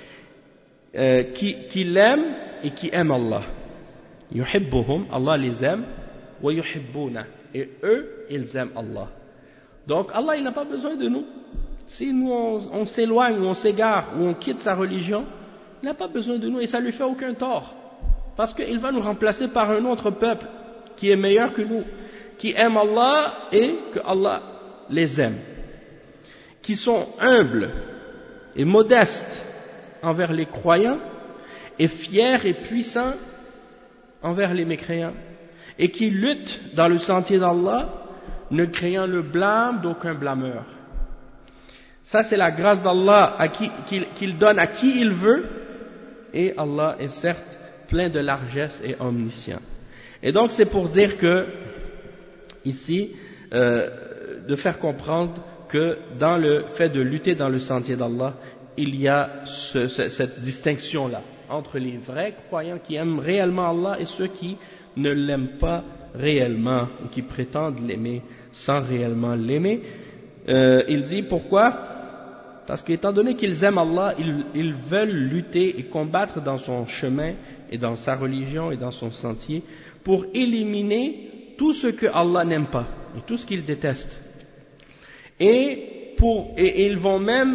qui l'aime et qui aime Allah. Yuhibbuhum, Allah les aime, wa yuhibbuna, et eux, ils aiment Allah. Donc Allah, il n'a pas besoin de nous. Si nous on s'éloigne, ou on s'égare, ou on quitte sa religion, il n'a pas besoin de nous et ça lui fait aucun tort. Parce qu'il va nous remplacer par un autre peuple qui est meilleur que nous, qui aime Allah et que Allah les aime, qui sont humbles et modestes envers les croyants et fiers et puissants envers les mécréants et qui luttent dans le sentier d'Allah, ne craignant le blâme d'aucun blâmeur. Ça, c'est la grâce d'Allah qu'il donne à qui il veut, et Allah est certes plein de largesse et omniscient. Et donc, c'est pour dire que, ici, de faire comprendre que dans le fait de lutter dans le sentier d'Allah, il y a cette distinction-là entre les vrais croyants qui aiment réellement Allah et ceux qui ne l'aiment pas réellement ou qui prétendent l'aimer sans réellement l'aimer. Il dit pourquoi? Parce qu'étant donné qu'ils aiment Allah, ils veulent lutter et combattre dans son chemin et dans sa religion et dans son sentier pour éliminer tout ce que Allah n'aime pas et tout ce qu'il déteste. Et ils vont même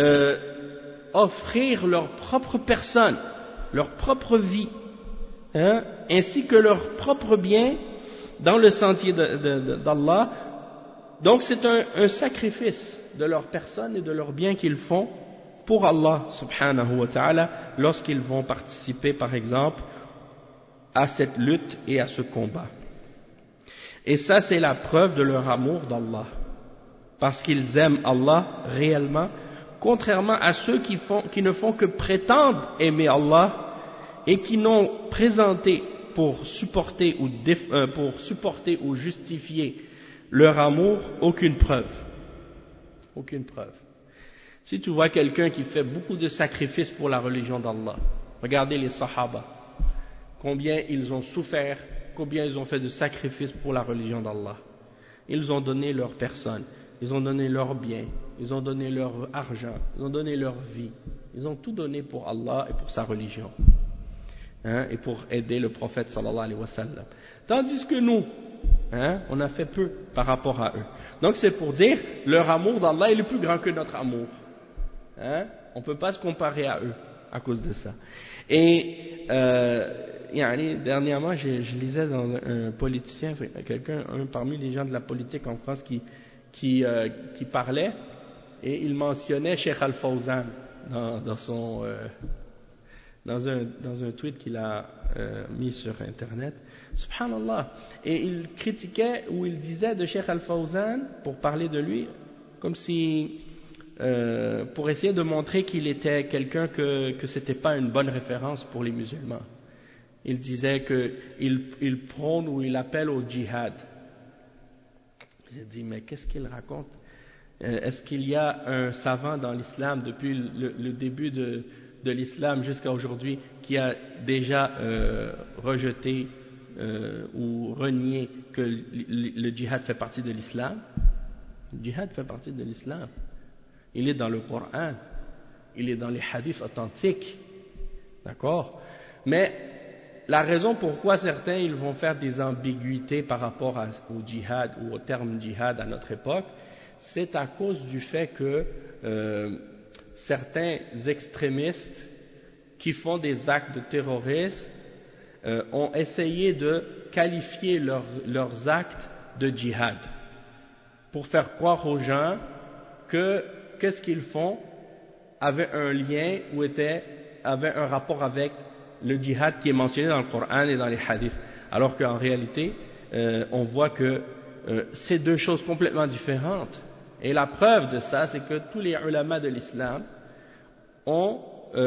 offrir leur propre personne, leur propre vie, ainsi que leur propre bien dans le sentier d'Allah. Donc c'est un sacrifice de leur personne et de leur bien qu'ils font pour Allah subhanahu wa ta'ala lorsqu'ils vont participer par exemple à cette lutte et à ce combat. Et ça c'est la preuve de leur amour d'Allah, parce qu'ils aiment Allah réellement, contrairement à ceux qui ne font que prétendre aimer Allah et qui n'ont présenté pour supporter ou justifier leur amour aucune preuve. Aucune preuve. Si tu vois quelqu'un qui fait beaucoup de sacrifices pour la religion d'Allah, regardez les Sahaba, combien ils ont souffert, combien ils ont fait de sacrifices pour la religion d'Allah. Ils ont donné leur personne, ils ont donné leur bien, ils ont donné leur argent, ils ont donné leur vie, ils ont tout donné pour Allah et pour sa religion, et pour aider le prophète sallallahu alayhi wa sallam. Tandis que nous, on a fait peu par rapport à eux. Donc c'est pour dire, leur amour d'Allah est plus grand que notre amour. On ne peut pas se comparer à eux à cause de ça. Et dernièrement, je lisais dans un politicien, un parmi les gens de la politique en France qui parlait, et il mentionnait Cheikh Al-Fawzan dans un tweet qu'il a mis sur Internet. Subhanallah. Et il critiquait ou il disait de Cheikh Al-Fawzan, pour parler de lui, comme si, pour essayer de montrer qu'il était quelqu'un que c'était pas une bonne référence pour les musulmans. Il disait qu'il prône ou il appelle au djihad. J'ai dit, mais qu'est-ce qu'il raconte? Est-ce qu'il y a un savant dans l'islam depuis le début de l'islam jusqu'à aujourd'hui qui a déjà rejeté ou renié que le djihad fait partie de l'islam? Le djihad fait partie de l'islam. Il est dans le Coran, il est dans les hadiths authentiques, d'accord? Mais la raison pourquoi certains ils vont faire des ambiguïtés par rapport au djihad ou au terme djihad à notre époque, c'est à cause du fait que certains extrémistes qui font des actes de terrorisme ont essayé de qualifier leurs actes de djihad pour faire croire aux gens que qu'est-ce qu'ils font avait un lien ou avait un rapport avec le djihad qui est mentionné dans le Coran et dans les hadiths, alors qu'en réalité on voit que c'est deux choses complètement différentes. Et la preuve de ça, c'est que tous les ulama de l'islam ont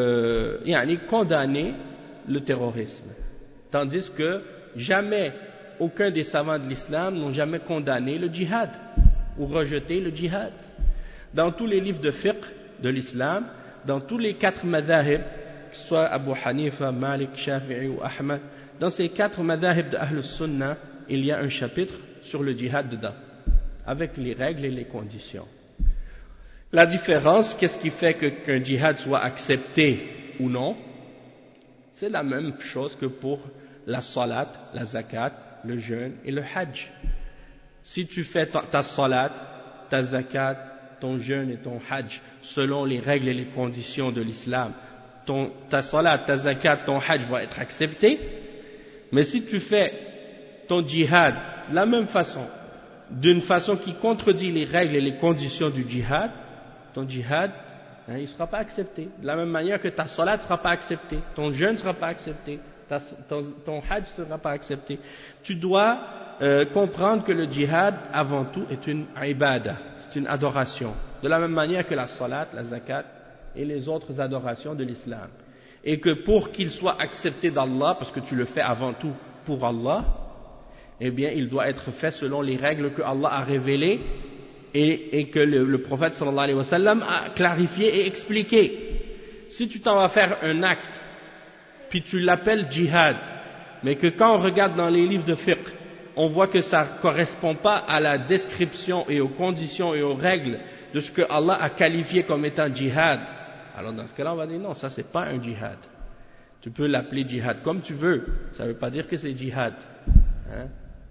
condamné le terrorisme, tandis que jamais aucun des savants de l'islam n'ont jamais condamné le djihad ou rejeté le djihad. Dans tous les livres de fiqh de l'islam, dans tous les 4 madhahib, que ce soit Abu Hanifa, Malik, Shafi'i ou Ahmad, dans ces 4 madhahib de Ahl Sunnah, il y a un chapitre sur le djihad dedans, avec les règles et les conditions. La différence, qu'est-ce qui fait qu'un djihad soit accepté ou non? C'est la même chose que pour la salat, la zakat, le jeûne et le hajj. Si tu fais ta salat, ta zakat, ton jeûne et ton hajj selon les règles et les conditions de l'islam, ta salat, ta zakat, ton hajj va être accepté. Mais si tu fais ton djihad de la même façon, d'une façon qui contredit les règles et les conditions du djihad, ton djihad, il ne sera pas accepté. De la même manière que ta salat ne sera pas acceptée, ton jeûne ne sera pas accepté, ton hajj ne sera pas accepté. Tu dois comprendre que le djihad, avant tout, est une ibadah, c'est une adoration. De la même manière que la salat, la zakat et les autres adorations de l'islam. Et que pour qu'il soit accepté d'Allah, parce que tu le fais avant tout pour Allah, eh bien, il doit être fait selon les règles que Allah a révélées et que le prophète sallallahu alayhi wa sallam a clarifié et expliqué. Si tu t'en vas faire un acte, puis tu l'appelles djihad, mais que quand on regarde dans les livres de fiqh, on voit que ça ne correspond pas à la description et aux conditions et aux règles de ce que Allah a qualifié comme étant djihad, alors dans ce cas-là, on va dire non, ça c'est pas un djihad. Tu peux l'appeler djihad comme tu veux, ça ne veut pas dire que c'est djihad. Hein?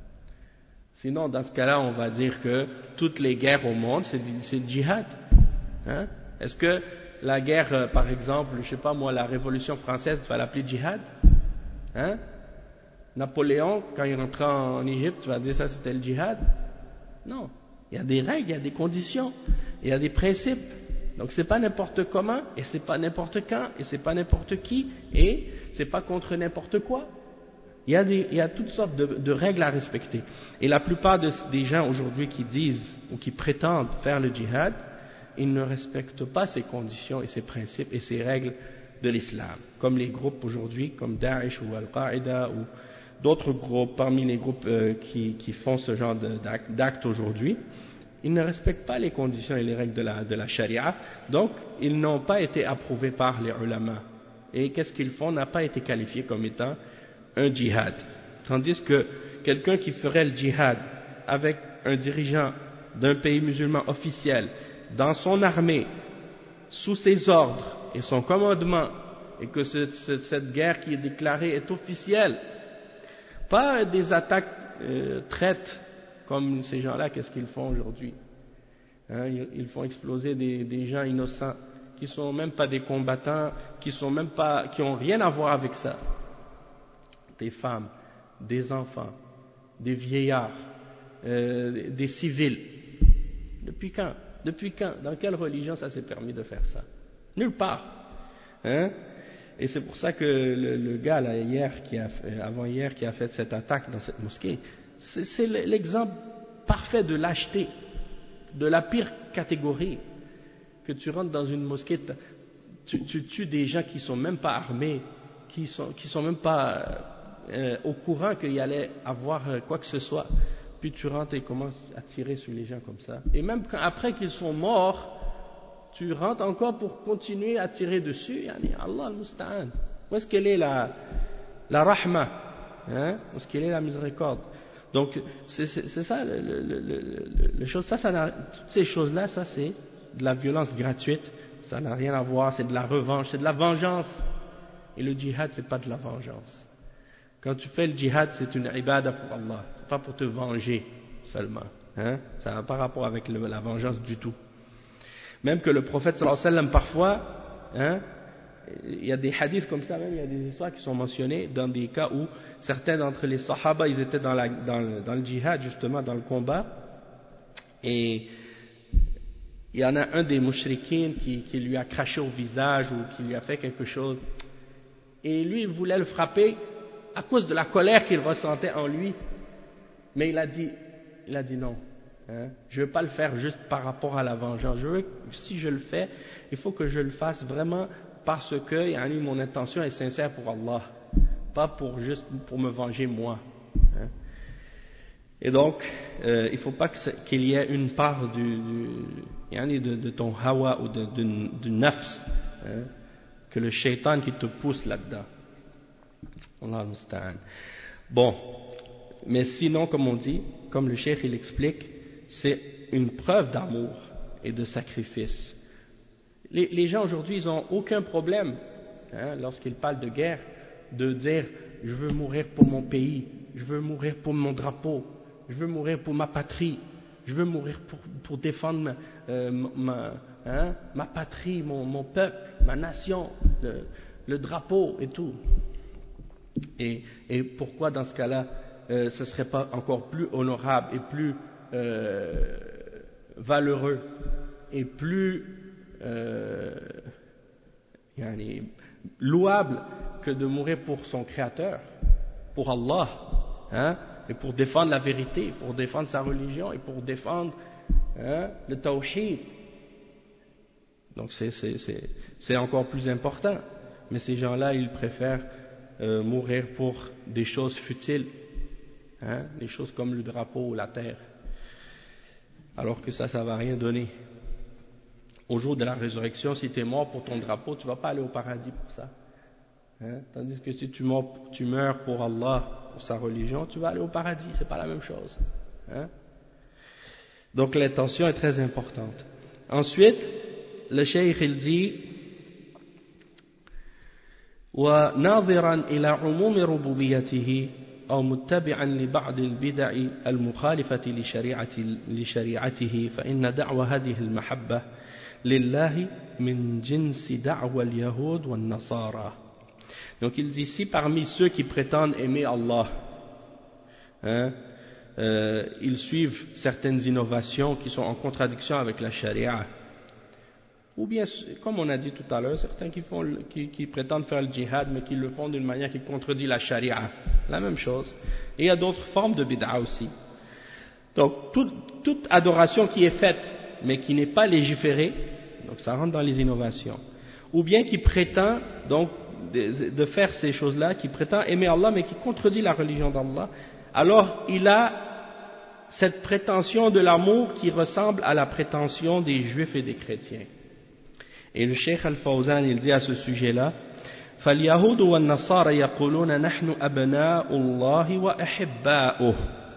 Sinon, dans ce cas-là, on va dire que toutes les guerres au monde, c'est djihad. Hein? Est-ce que la guerre, par exemple, je sais pas moi, la Révolution française, tu vas l'appeler djihad? Hein? Napoléon, quand il rentra en Égypte, tu vas dire ça c'était le djihad? Non. Il y a des règles, il y a des conditions, il y a des principes. Donc c'est pas n'importe comment, et c'est pas n'importe quand, et c'est pas n'importe qui, et c'est pas contre n'importe quoi. Il y a toutes sortes de règles à respecter. Et la plupart des gens aujourd'hui qui disent ou qui prétendent faire le djihad, ils ne respectent pas ces conditions et ces principes et ces règles de l'islam. Comme les groupes aujourd'hui, comme Daesh ou Al-Qaïda ou d'autres groupes, parmi les groupes qui font ce genre d'actes aujourd'hui, ils ne respectent pas les conditions et les règles de la charia, donc ils n'ont pas été approuvés par les ulama. Et qu'est-ce qu'ils font n'a pas été qualifié comme étant un djihad. Tandis que quelqu'un qui ferait le djihad avec un dirigeant d'un pays musulman officiel, dans son armée, sous ses ordres et son commandement, et que cette guerre qui est déclarée est officielle, pas des attaques traites comme ces gens-là, qu'est-ce qu'ils font aujourd'hui? Hein, ils font exploser des gens innocents qui sont même pas des combattants, qui ont rien à voir avec ça. Des femmes, des enfants, des vieillards, des civils. Depuis quand? Depuis quand? Dans quelle religion ça s'est permis de faire ça? Nulle part. Hein? Et c'est pour ça que le gars là, avant-hier qui a fait cette attaque dans cette mosquée, c'est l'exemple parfait de lâcheté, de la pire catégorie. Que tu rentres dans une mosquée, tu tues des gens qui sont même pas armés, qui sont même pas au courant qu'il y allait avoir quoi que ce soit. Puis tu rentres et commences à tirer sur les gens comme ça. Et même après qu'ils sont morts, tu rentres encore pour continuer à tirer dessus. Yani Allah al-Musta'an. Où est-ce qu'elle est la rahma? Hein? Où est-ce qu'elle est la miséricorde? Donc c'est ça le chose. Toutes ces choses-là, ça c'est de la violence gratuite. Ça n'a rien à voir. C'est de la revanche, c'est de la vengeance. Et le djihad, c'est pas de la vengeance. Quand tu fais le djihad, c'est une ibadah pour Allah. C'est pas pour te venger seulement. Hein? Ça n'a pas rapport avec la vengeance du tout. Même que le prophète sallallahu alayhi wa sallam parfois, hein, il y a des hadiths comme ça, même il y a des histoires qui sont mentionnées dans des cas où certains d'entre les sahaba, ils étaient dans le djihad, justement, dans le combat, et il y en a un des mouchrikines qui lui a craché au visage ou qui lui a fait quelque chose, et lui, il voulait le frapper à cause de la colère qu'il ressentait en lui, mais il a dit non. Je ne veux pas le faire juste par rapport à la vengeance. Si je le fais, il faut que je le fasse vraiment parce que mon intention est sincère pour Allah, pas juste pour me venger moi. Et donc, il ne faut pas qu'il y ait une part de ton hawa ou du nafs, que le shaitan qui te pousse là-dedans. Allah musta'an. Bon, mais sinon, comme on dit, comme le cheikh il explique, c'est une preuve d'amour et de sacrifice. Les gens aujourd'hui, ils n'ont aucun problème, lorsqu'ils parlent de guerre, de dire « je veux mourir pour mon pays, je veux mourir pour mon drapeau, je veux mourir pour ma patrie, je veux mourir pour défendre ma patrie, mon peuple, ma nation, le drapeau et tout. » Et pourquoi dans ce cas-là, ce ne serait pas encore plus honorable et plus valeureux et plus louable que de mourir pour son créateur, pour Allah, et pour défendre la vérité, pour défendre sa religion et pour défendre le tawhid. Donc c'est encore plus important. Mais ces gens-là, ils préfèrent mourir pour des choses futiles, des choses comme le drapeau ou la terre, alors que ça va rien donner. Au jour de la résurrection, si tu es mort pour ton drapeau, tu ne vas pas aller au paradis pour ça. Tandis que si tu meurs pour Allah, pour sa religion, tu vas aller au paradis, c'est pas la même chose. Donc l'intention est très importante. Ensuite, le cheikh il dit وناظرا إلى عموم ربوبيته أو متبعا لبعض البدع المخالفة لشريعته فإن دعوى هذه المحبة لله من جنس دعوى اليهود والنصارى. Donc il dit ici, parmi ceux qui prétendent aimer Allah, ils suivent certaines innovations qui sont en contradiction avec la charia. Ou bien, comme on a dit tout à l'heure, certains qui prétendent faire le djihad, mais qui le font d'une manière qui contredit la charia. La même chose. Et il y a d'autres formes de bid'a aussi. Donc, toute adoration qui est faite, mais qui n'est pas légiférée, donc ça rentre dans les innovations. Ou bien qui prétend, donc, de faire ces choses-là, qui prétend aimer Allah, mais qui contredit la religion d'Allah, alors il a cette prétention de l'amour qui ressemble à la prétention des juifs et des chrétiens. Et le Cheikh Al-Fawzan, il dit à ce sujet-là, فَالْيَهُودُ وَالنَّصَارَ يَقُولُونَ نَحْنُ أَبْنَاءُ اللَّهِ وَأَحِبَّاؤُهُ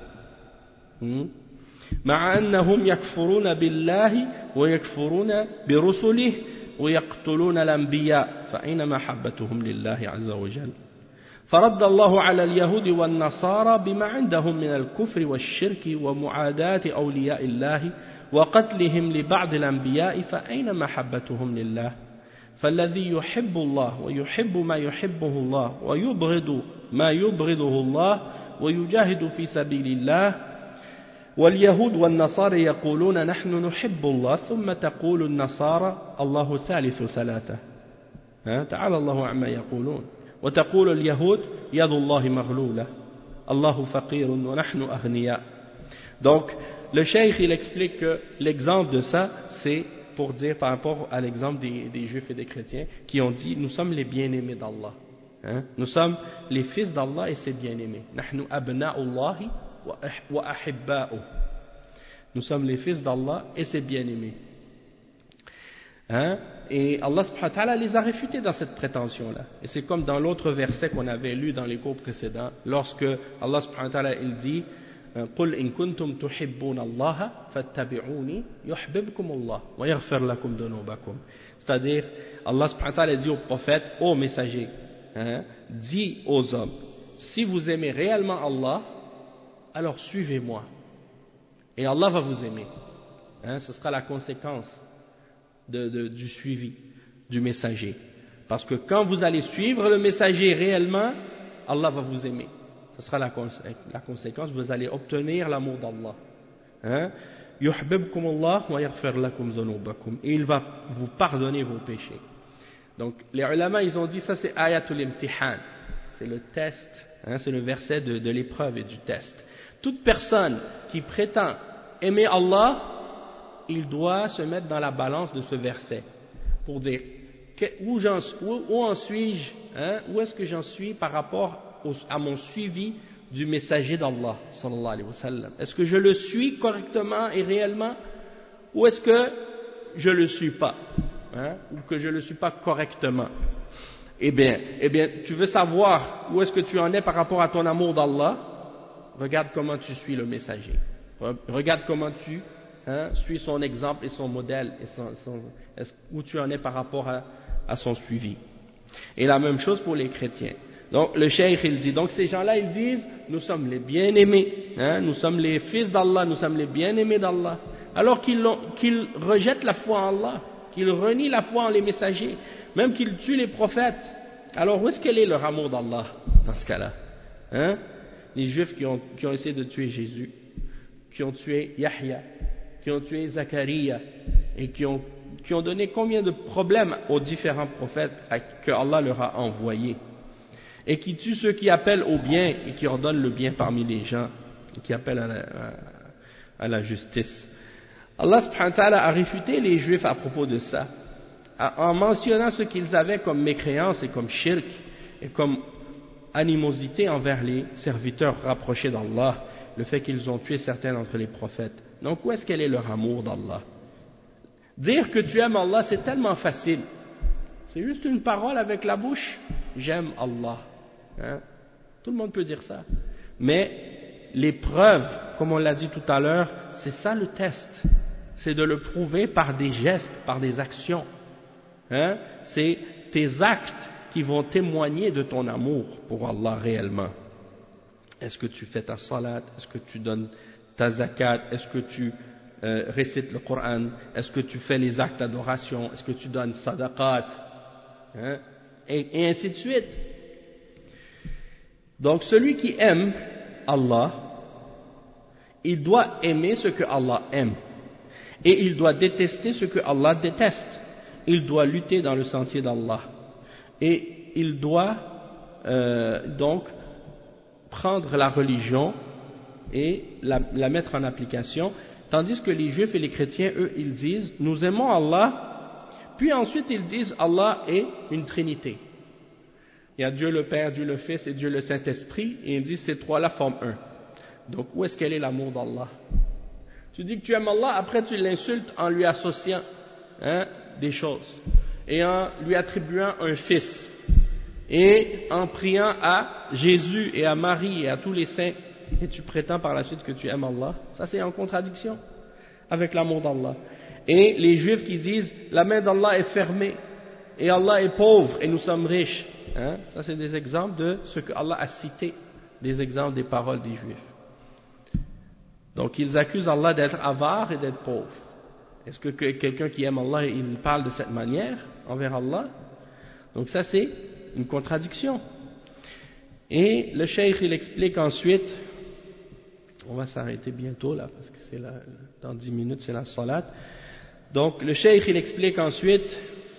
مع أنهم يكفرون بالله ويكفرون برسله ويقتلون الأنبياء فأين محبتهم لله عز وجل فرد الله على اليهود والنصارى بما عندهم من الكفر والشرك ومعاداة أولياء الله وقتلهم لبعض الأنبياء فأين محبتهم لله فالذي يحب الله ويحب ما يحبه الله ويبغض ما يبغضه الله ويجاهد في سبيل الله واليهود والنصارى يقولون نحن نحب الله ثم تقول النصارى الله ثالث ثلاثة تعالى الله عما يقولون وتقول اليهود يد الله مغلولة الله فقير ونحن أغنياء. Donc le cheikh il explique que l'exemple de ça c'est pour dire par rapport à l'exemple des juifs et des chrétiens qui ont dit nous sommes les bien-aimés d'Allah, nous sommes les fils d'Allah et ses bien-aimés. نحن أبناء الله وأحباؤه. Nous sommes les fils d'Allah et ses bien-aimés. Et Allah subhanahu wa ta'ala les a réfutés dans cette prétention-là. Et c'est comme dans l'autre verset qu'on avait lu dans les cours précédents, lorsque Allah subhanahu wa ta'ala il dit قُلْ إِن كُنْتُمْ تُحِبُّونَ اللَّهَ فَاتَّبِعُونِي يُحْبِبْكُمُ اللَّهُ وَيَغْفِرْ لَكُمْ ذُنُوبَكُمْ. C'est-à-dire, Allah subhanahu wa ta'ala dit au prophète, ô messager, dis aux hommes, si vous aimez réellement Allah, alors suivez-moi. Et Allah va vous aimer. Ce sera la conséquence du suivi du messager. Parce que quand vous allez suivre le messager réellement, Allah va vous aimer. Ce sera la conséquence, vous allez obtenir l'amour d'Allah. Hein? يُحْبِبْكُمُ اللَّهُ وَيَغْفِرْ لَكُمْ ذُنُوبَكُمْ. Et il va vous pardonner vos péchés. Donc les ulama, ils ont dit ça, c'est ayatul imtihan. C'est le test, hein, c'est le verset de l'épreuve et du test. Toute personne qui prétend aimer Allah, il doit se mettre dans la balance de ce verset pour dire où en suis-je, hein, où est-ce que j'en suis par rapport à mon suivi du messager d'Allah sallallahu alayhi wa sallam. Est-ce que je le suis correctement et réellement, ou est-ce que je le suis pas, hein, ou que je le suis pas correctement? Eh bien, tu veux savoir où est-ce que tu en es par rapport à ton amour d'Allah? Regarde comment tu suis le messager. Regarde comment tu suis son exemple et son modèle, et où tu en es par rapport à son suivi. Et la même chose pour les chrétiens. Donc le cheikh il dit, donc ces gens-là ils disent, nous sommes les bien-aimés, hein, nous sommes les fils d'Allah, nous sommes les bien-aimés d'Allah, alors qu'ils rejettent la foi en Allah, qu'ils renient la foi en les messagers, même qu'ils tuent les prophètes. Alors où est-ce qu'elle est leur amour d'Allah dans ce cas-là, hein? Les juifs qui ont essayé de tuer Jésus, qui ont tué Yahya, qui ont tué Zacharia, et qui ont donné combien de problèmes aux différents prophètes que Allah leur a envoyés, et qui tuent ceux qui appellent au bien et qui ordonnent le bien parmi les gens, et qui appellent à la justice. Allah subhanahu wa ta'ala a réfuté les juifs à propos de ça, en mentionnant ce qu'ils avaient comme mécréance et comme shirk et comme animosité envers les serviteurs rapprochés d'Allah, le fait qu'ils ont tué certains d'entre les prophètes. Donc où est-ce qu'elle est leur amour d'Allah? Dire que tu aimes Allah, c'est tellement facile. C'est juste une parole avec la bouche. J'aime Allah. Hein? Tout le monde peut dire ça. Mais les preuves, comme on l'a dit tout à l'heure, c'est ça le test. C'est de le prouver par des gestes, par des actions. Hein? C'est tes actes qui vont témoigner de ton amour pour Allah réellement. Est-ce que tu fais ta salat? Est-ce que tu donnes ta zakat? Est-ce que tu récites le Coran? Est-ce que tu fais les actes d'adoration? Est-ce que tu donnes sadaqat? Hein? Et ainsi de suite. Donc celui qui aime Allah, il doit aimer ce que Allah aime. Et il doit détester ce que Allah déteste. Il doit lutter dans le sentier d'Allah. Et il doit donc prendre la religion et la mettre en application. Tandis que les juifs et les chrétiens, eux, ils disent, nous aimons Allah, puis ensuite ils disent, Allah est une trinité. Il y a Dieu le Père, Dieu le Fils et Dieu le Saint-Esprit, et ils disent, ces trois-là forment un. Donc où est-ce qu'elle est l'amour d'Allah? Tu dis que tu aimes Allah, après tu l'insultes en lui associant des choses, et en lui attribuant un fils, et en priant à Jésus et à Marie et à tous les saints, et tu prétends par la suite que tu aimes Allah. Ça c'est en contradiction avec l'amour d'Allah. Et les juifs qui disent la main d'Allah est fermée et Allah est pauvre et nous sommes riches, ça c'est des exemples de ce que Allah a cité, des exemples des paroles des juifs. Donc ils accusent Allah d'être avare et d'être pauvre. Est-ce que quelqu'un qui aime Allah, il parle de cette manière envers Allah? Donc ça c'est une contradiction. Et le cheikh il explique ensuite, on va s'arrêter bientôt là parce que c'est dans 10 minutes c'est la salat. Donc le cheikh il explique ensuite,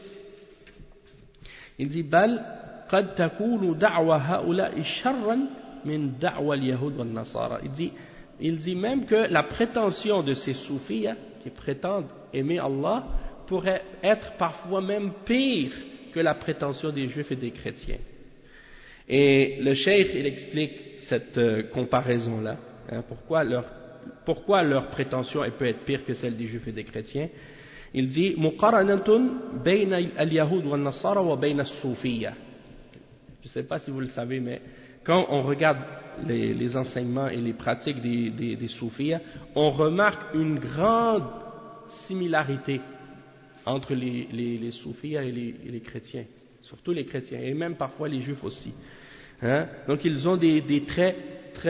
il dit bal qad takunu da'wa ha'ula'i sharran min da'wa al-yahud wal-nasara. Il dit même que la prétention de ces soufis qui prétendent aimer Allah pourrait être parfois même pire que la prétention des juifs et des chrétiens. Et le cheikh il explique cette comparaison-là, pourquoi leur prétention peut être pire que celle des juifs et des chrétiens. Il dit muqaranatun bayna al-yahud wa an-nasara wa bayna as-soufiyya. Je ne sais pas si vous le savez, mais quand on regarde les enseignements et les pratiques des soufis, on remarque une grande similarité entre les soufis et les chrétiens, surtout les chrétiens, et même parfois les juifs aussi. Donc ils ont des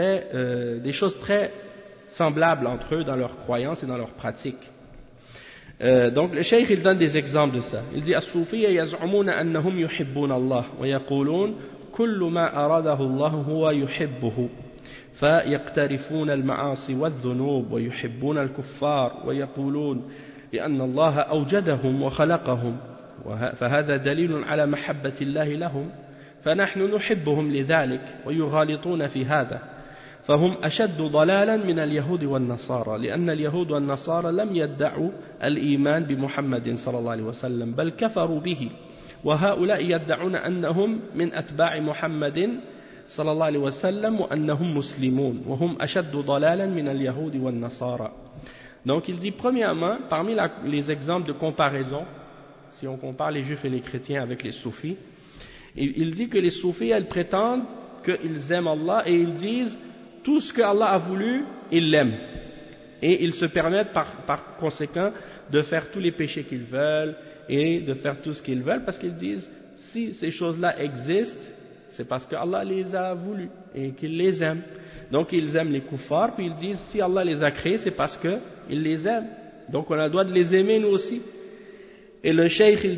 choses très semblables entre eux dans leurs croyances et dans leurs pratiques. Donc le cheikh il donne des exemples de ça. Il dit الصوفية يزعمون أنهم يحبون الله ويقولون كل ما أراده الله هو يحبه فيقترفون المعاصي والذنوب ويحبون الكفار ويقولون بأن الله أوجدهم وخلقهم فهذا دليل على محبة الله لهم فنحن نحبهم لذلك ويغالطون في هذا فهم أشد ضلالا من اليهود والنصارى لأن اليهود والنصارى لم يدعوا الإيمان بمحمد صلى الله عليه وسلم بل كفروا به وهؤلاء يدعون أنهم من أتباع محمد صلى الله عليه وسلم وأنهم مسلمون وهم أشد ضلالا من اليهود والنصارى. Donc il dit premièrement, parmi les exemples de comparaison, si on compare les juifs et les chrétiens avec les soufis, il dit que les soufis, elles prétendent qu'ils aiment Allah et ils disent tout ce que Allah a voulu, ils l'aiment. Et ils se permettent par conséquent de faire tous les péchés qu'ils veulent et de faire tout ce qu'ils veulent parce qu'ils disent si ces choses-là existent, c'est parce que Allah les a voulu et qu'il les aime. Donc ils aiment les kuffars, puis ils disent si Allah les a créés, c'est parce qu'il les aime. Donc on a le droit de les aimer nous aussi. Et le cheikh il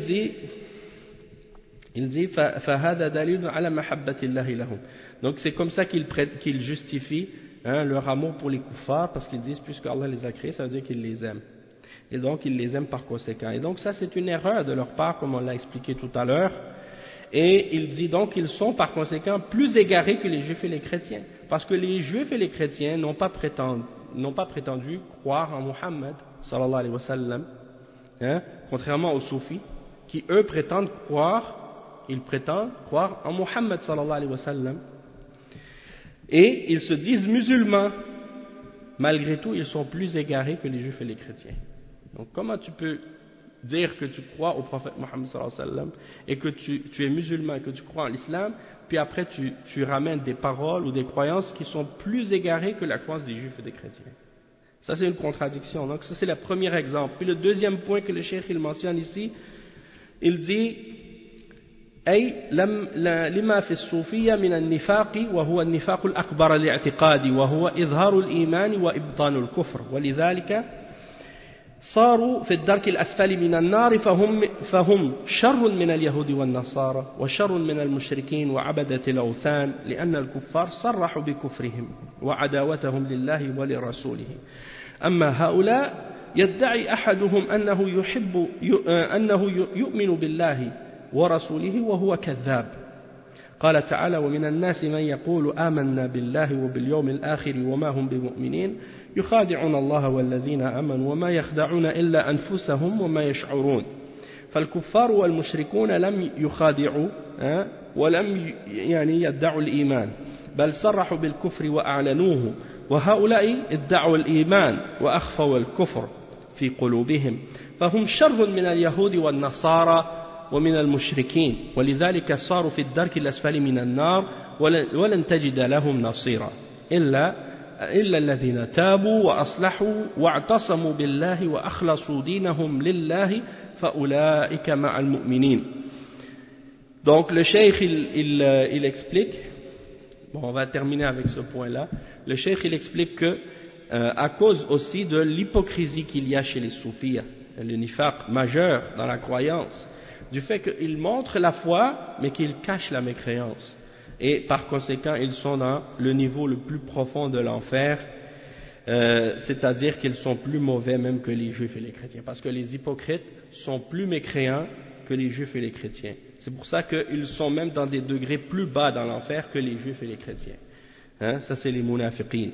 dit فَهَذَا دَلِيلٌ عَلَى مَحَبَّةِ اللَّهِ لَهُمْ. Donc c'est comme ça qu'ils justifient leur amour pour les kuffars, parce qu'ils disent puisque Allah les a créés, ça veut dire qu'ils les aiment. Et donc ils les aiment par conséquent. Et donc ça c'est une erreur de leur part, comme on l'a expliqué tout à l'heure. Et il dit donc qu'ils sont par conséquent plus égarés que les juifs et les chrétiens. Parce que les juifs et les chrétiens n'ont pas prétendu croire en Muhammad sallallahu alayhi wa sallam, contrairement aux soufis, qui eux prétendent croire en Muhammad sallallahu alayhi wa sallam. Et ils se disent musulmans. Malgré tout, ils sont plus égarés que les juifs et les chrétiens. Donc comment tu peux dire que tu crois au prophète Muhammad sallallahu alayhi wa sallam et que tu es musulman, que tu crois en l'islam, puis après tu ramènes des paroles ou des croyances qui sont plus égarées que la croyance des juifs et des chrétiens. Ça c'est une contradiction. Donc ça c'est le premier exemple. Puis le deuxième point que le cheikh il mentionne ici, il dit أي لما في الصوفية من النفاق وهو النفاق الأكبر الاعتقادي وهو إظهار الإيمان وإبطان الكفر ولذلك صاروا في الدرك الأسفل من النار فهم شر من اليهود والنصارى وشر من المشركين وعبدة الأوثان لأن الكفار صرحوا بكفرهم وعداوتهم لله ولرسوله أما هؤلاء يدعي أحدهم أنه يؤمن بالله ورسوله وهو كذاب قال تعالى ومن الناس من يقول آمنا بالله وباليوم الآخر وما هم بمؤمنين يخادعون الله والذين آمنوا وما يخدعون إلا أنفسهم وما يشعرون فالكفار والمشركون لم يخادعوا ولم يدعوا الإيمان بل صرحوا بالكفر وأعلنوه وهؤلاء ادعوا الإيمان وأخفوا الكفر في قلوبهم فهم شر من اليهود والنصارى ومن المشركين ولذلك صاروا في الدرك الأسفل من النار ولن تجد لهم نصيرا إلا الذين تابوا وأصلحوا واعتصموا بالله وأخلصوا دينهم لله فأولئك مع المؤمنين. Donc le cheikh il explique, bon on va terminer avec ce point là, le cheikh il explique que à cause aussi de l'hypocrisie qu'il y a chez les soufis, le nifaq majeur dans la croyance, du fait qu'ils montrent la foi mais qu'ils cachent la mécréance et par conséquent ils sont dans le niveau le plus profond de l'enfer, c'est-à-dire qu'ils sont plus mauvais même que les juifs et les chrétiens parce que les hypocrites sont plus mécréants que les juifs et les chrétiens. C'est pour ça qu'ils sont même dans des degrés plus bas dans l'enfer que les juifs et les chrétiens. Ça c'est les munafiqin.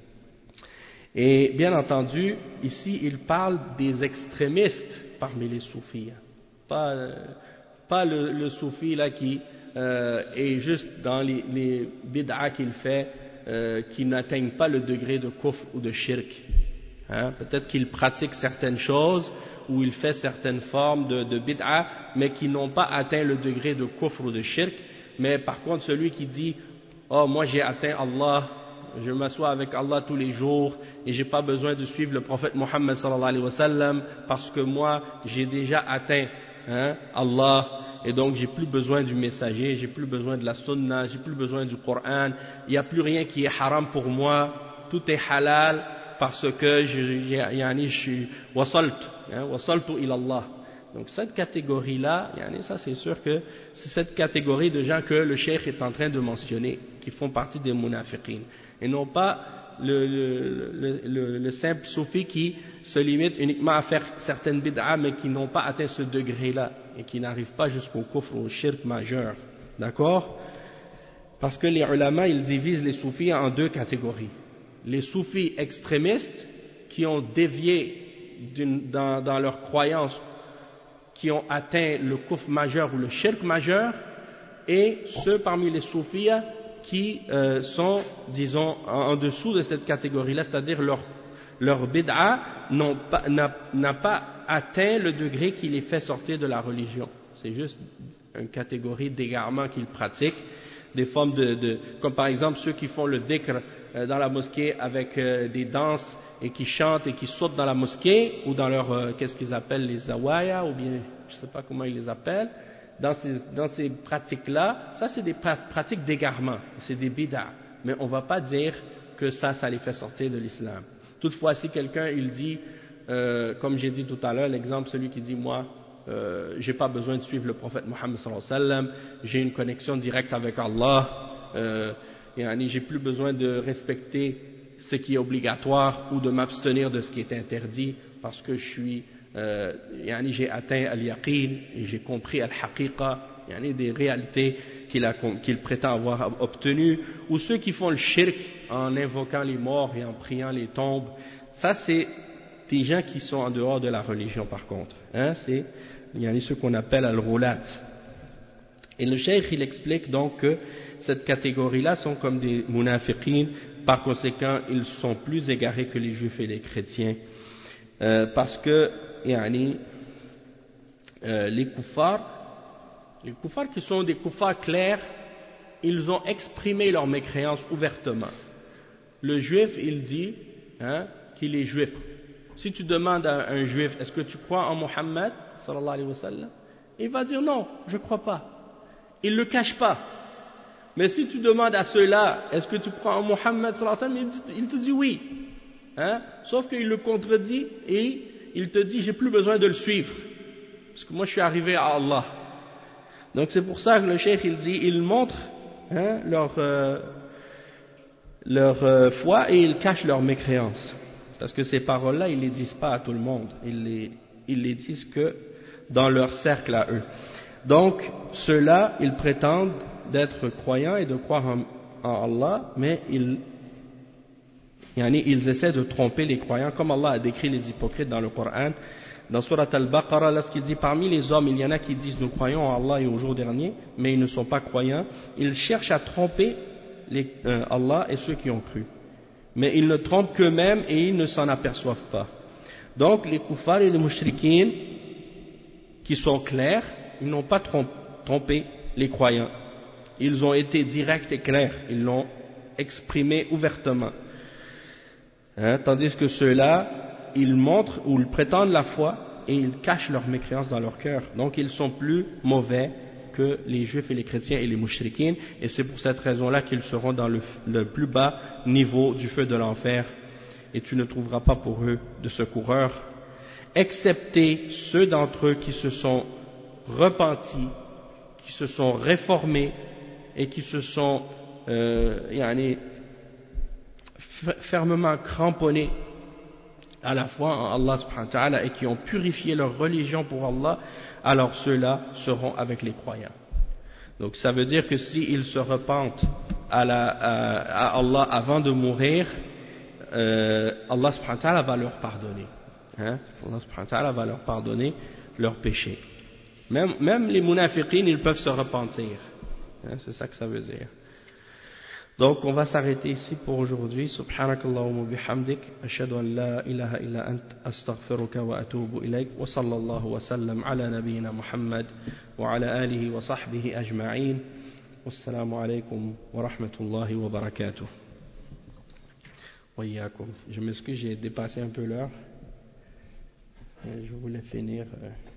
Et bien entendu ici il parle des extrémistes parmi les soufis, pas le soufi là qui est juste dans les bid'a qu'il fait, qui n'atteignent pas le degré de kufr ou de shirk. Peut-être qu'il pratique certaines choses ou il fait certaines formes de bid'a, mais qui n'ont pas atteint le degré de kufr ou de shirk. Mais par contre celui qui dit oh moi j'ai atteint Allah, je m'assois avec Allah tous les jours et j'ai pas besoin de suivre le prophète Muhammad sallallahu alayhi wa sallam parce que moi j'ai déjà atteint Allah et donc j'ai plus besoin du messager, j'ai plus besoin de la sunna, j'ai plus besoin du Coran, il n'y a plus rien qui est haram pour moi, tout est halal, parce que je suis wasaltu ila Allah. Donc cette catégorie-là, ça c'est sûr que c'est cette catégorie de gens que le cheikh est en train de mentionner, qui font partie des munafiqin, et non pas le simple soufi qui se limite uniquement à faire certaines bid'a, mais qui n'ont pas atteint ce degré-là, et qui n'arrivent pas jusqu'au kufr, au shirk majeur. D'accord? Parce que les ulama, ils divisent les soufis en deux catégories. Les soufis extrémistes, qui ont dévié dans leur croyance, qui ont atteint le kufr majeur ou le shirk majeur, et ceux parmi les soufis qui sont, disons, en dessous de cette catégorie-là, c'est-à-dire leur bid'a n'a pas atteint le degré qui les fait sortir de la religion. C'est juste une catégorie d'égarement qu'ils pratiquent, des formes comme par exemple ceux qui font le dhikr dans la mosquée avec des danses et qui chantent et qui sautent dans la mosquée, ou dans leur, qu'est-ce qu'ils appellent, les zawaya, ou bien, je ne sais pas comment ils les appellent, dans ces pratiques-là, ça c'est des pratiques d'égarement, c'est des bid'a, mais on ne va pas dire que ça les fait sortir de l'islam. Toutefois, si quelqu'un, il dit, comme j'ai dit tout à l'heure, l'exemple, celui qui dit, moi, j'ai pas besoin de suivre le prophète Mohammed sallallahu alayhi wa sallam, j'ai une connexion directe avec Allah, j'ai plus besoin de respecter ce qui est obligatoire ou de m'abstenir de ce qui est interdit parce que j'ai atteint al-yaqin et j'ai compris al-haqiqa, des réalités qu'il prétend avoir obtenues, ou ceux qui font le shirk en invoquant les morts et en priant les tombes. Ça c'est des gens qui sont en dehors de la religion par contre, c'est ceux qu'on appelle al-roulat. Et le cheikh il explique donc que cette catégorie-là sont comme des munafiqin, par conséquent ils sont plus égarés que les juifs et les chrétiens, parce que les kuffars qui sont des kuffars clairs, ils ont exprimé leur mécréance ouvertement. Le juif il dit qu'il est juif. Si tu demandes à un juif, est-ce que tu crois en Mohammed sallallahu alayhi wa sallam, il va dire non, je ne crois pas. Il ne le cache pas. Mais si tu demandes à ceux-là, est-ce que tu crois en Mohammed sallallahu alayhi wa sallam, il te dit oui. Sauf qu'il le contredit et il te dit j'ai plus besoin de le suivre. Parce que moi je suis arrivé à Allah. Donc c'est pour ça que le cheikh il dit, il montre leur foi et ils cachent leur mécréance. Parce que ces paroles-là, ils ne les disent pas à tout le monde. Ils les disent que dans leur cercle à eux. Donc, ceux-là, ils prétendent d'être croyants et de croire en Allah, mais ils essaient de tromper les croyants, comme Allah a décrit les hypocrites dans le Coran. Dans Surat Al-Baqarah, lorsqu'il dit parmi les hommes, il y en a qui disent nous croyons en Allah et au jour dernier, mais ils ne sont pas croyants. Ils cherchent à tromper Allah et ceux qui ont cru. Mais ils ne trompent qu'eux-mêmes et ils ne s'en aperçoivent pas. Donc les kuffars et les mushrikines qui sont clairs, ils n'ont pas trompé les croyants. Ils ont été directs et clairs, ils l'ont exprimé ouvertement. Tandis que ceux-là, ils montrent ou ils prétendent la foi et ils cachent leur mécréance dans leur cœur. Donc ils sont plus mauvais que les juifs et les chrétiens et les mouchrikines, et c'est pour cette raison-là qu'ils seront dans le plus bas niveau du feu de l'enfer, et tu ne trouveras pas pour eux de secoureurs, excepté ceux d'entre eux qui se sont repentis, qui se sont réformés, et qui se sont fermement cramponnés à la foi en Allah subhanahu wa ta'ala et qui ont purifié leur religion pour Allah, alors ceux-là seront avec les croyants. Donc ça veut dire que s'ils se repentent à Allah avant de mourir, Allah subhanahu wa ta'ala va leur pardonner. Allah subhanahu wa ta'ala va leur pardonner leurs péchés. Même les munafiqines, ils peuvent se repentir. C'est ça que ça veut dire. Donc on va s'arrêter ici pour aujourd'hui. Subhanakallahumma bihamdik, ashhadu an la ilaha illa ant, astaghfiruka wa atubu ilayk, wa sallallahu wa sallam ala nabiyyina Muhammad wa ala alihi wa sahbihi ajma'in. Wassalamu alaykum wa rahmatullahi wa barakatuh. Wa iyyakum. Je m'excuse, j'ai dépassé un peu l'heure. Je voulais finir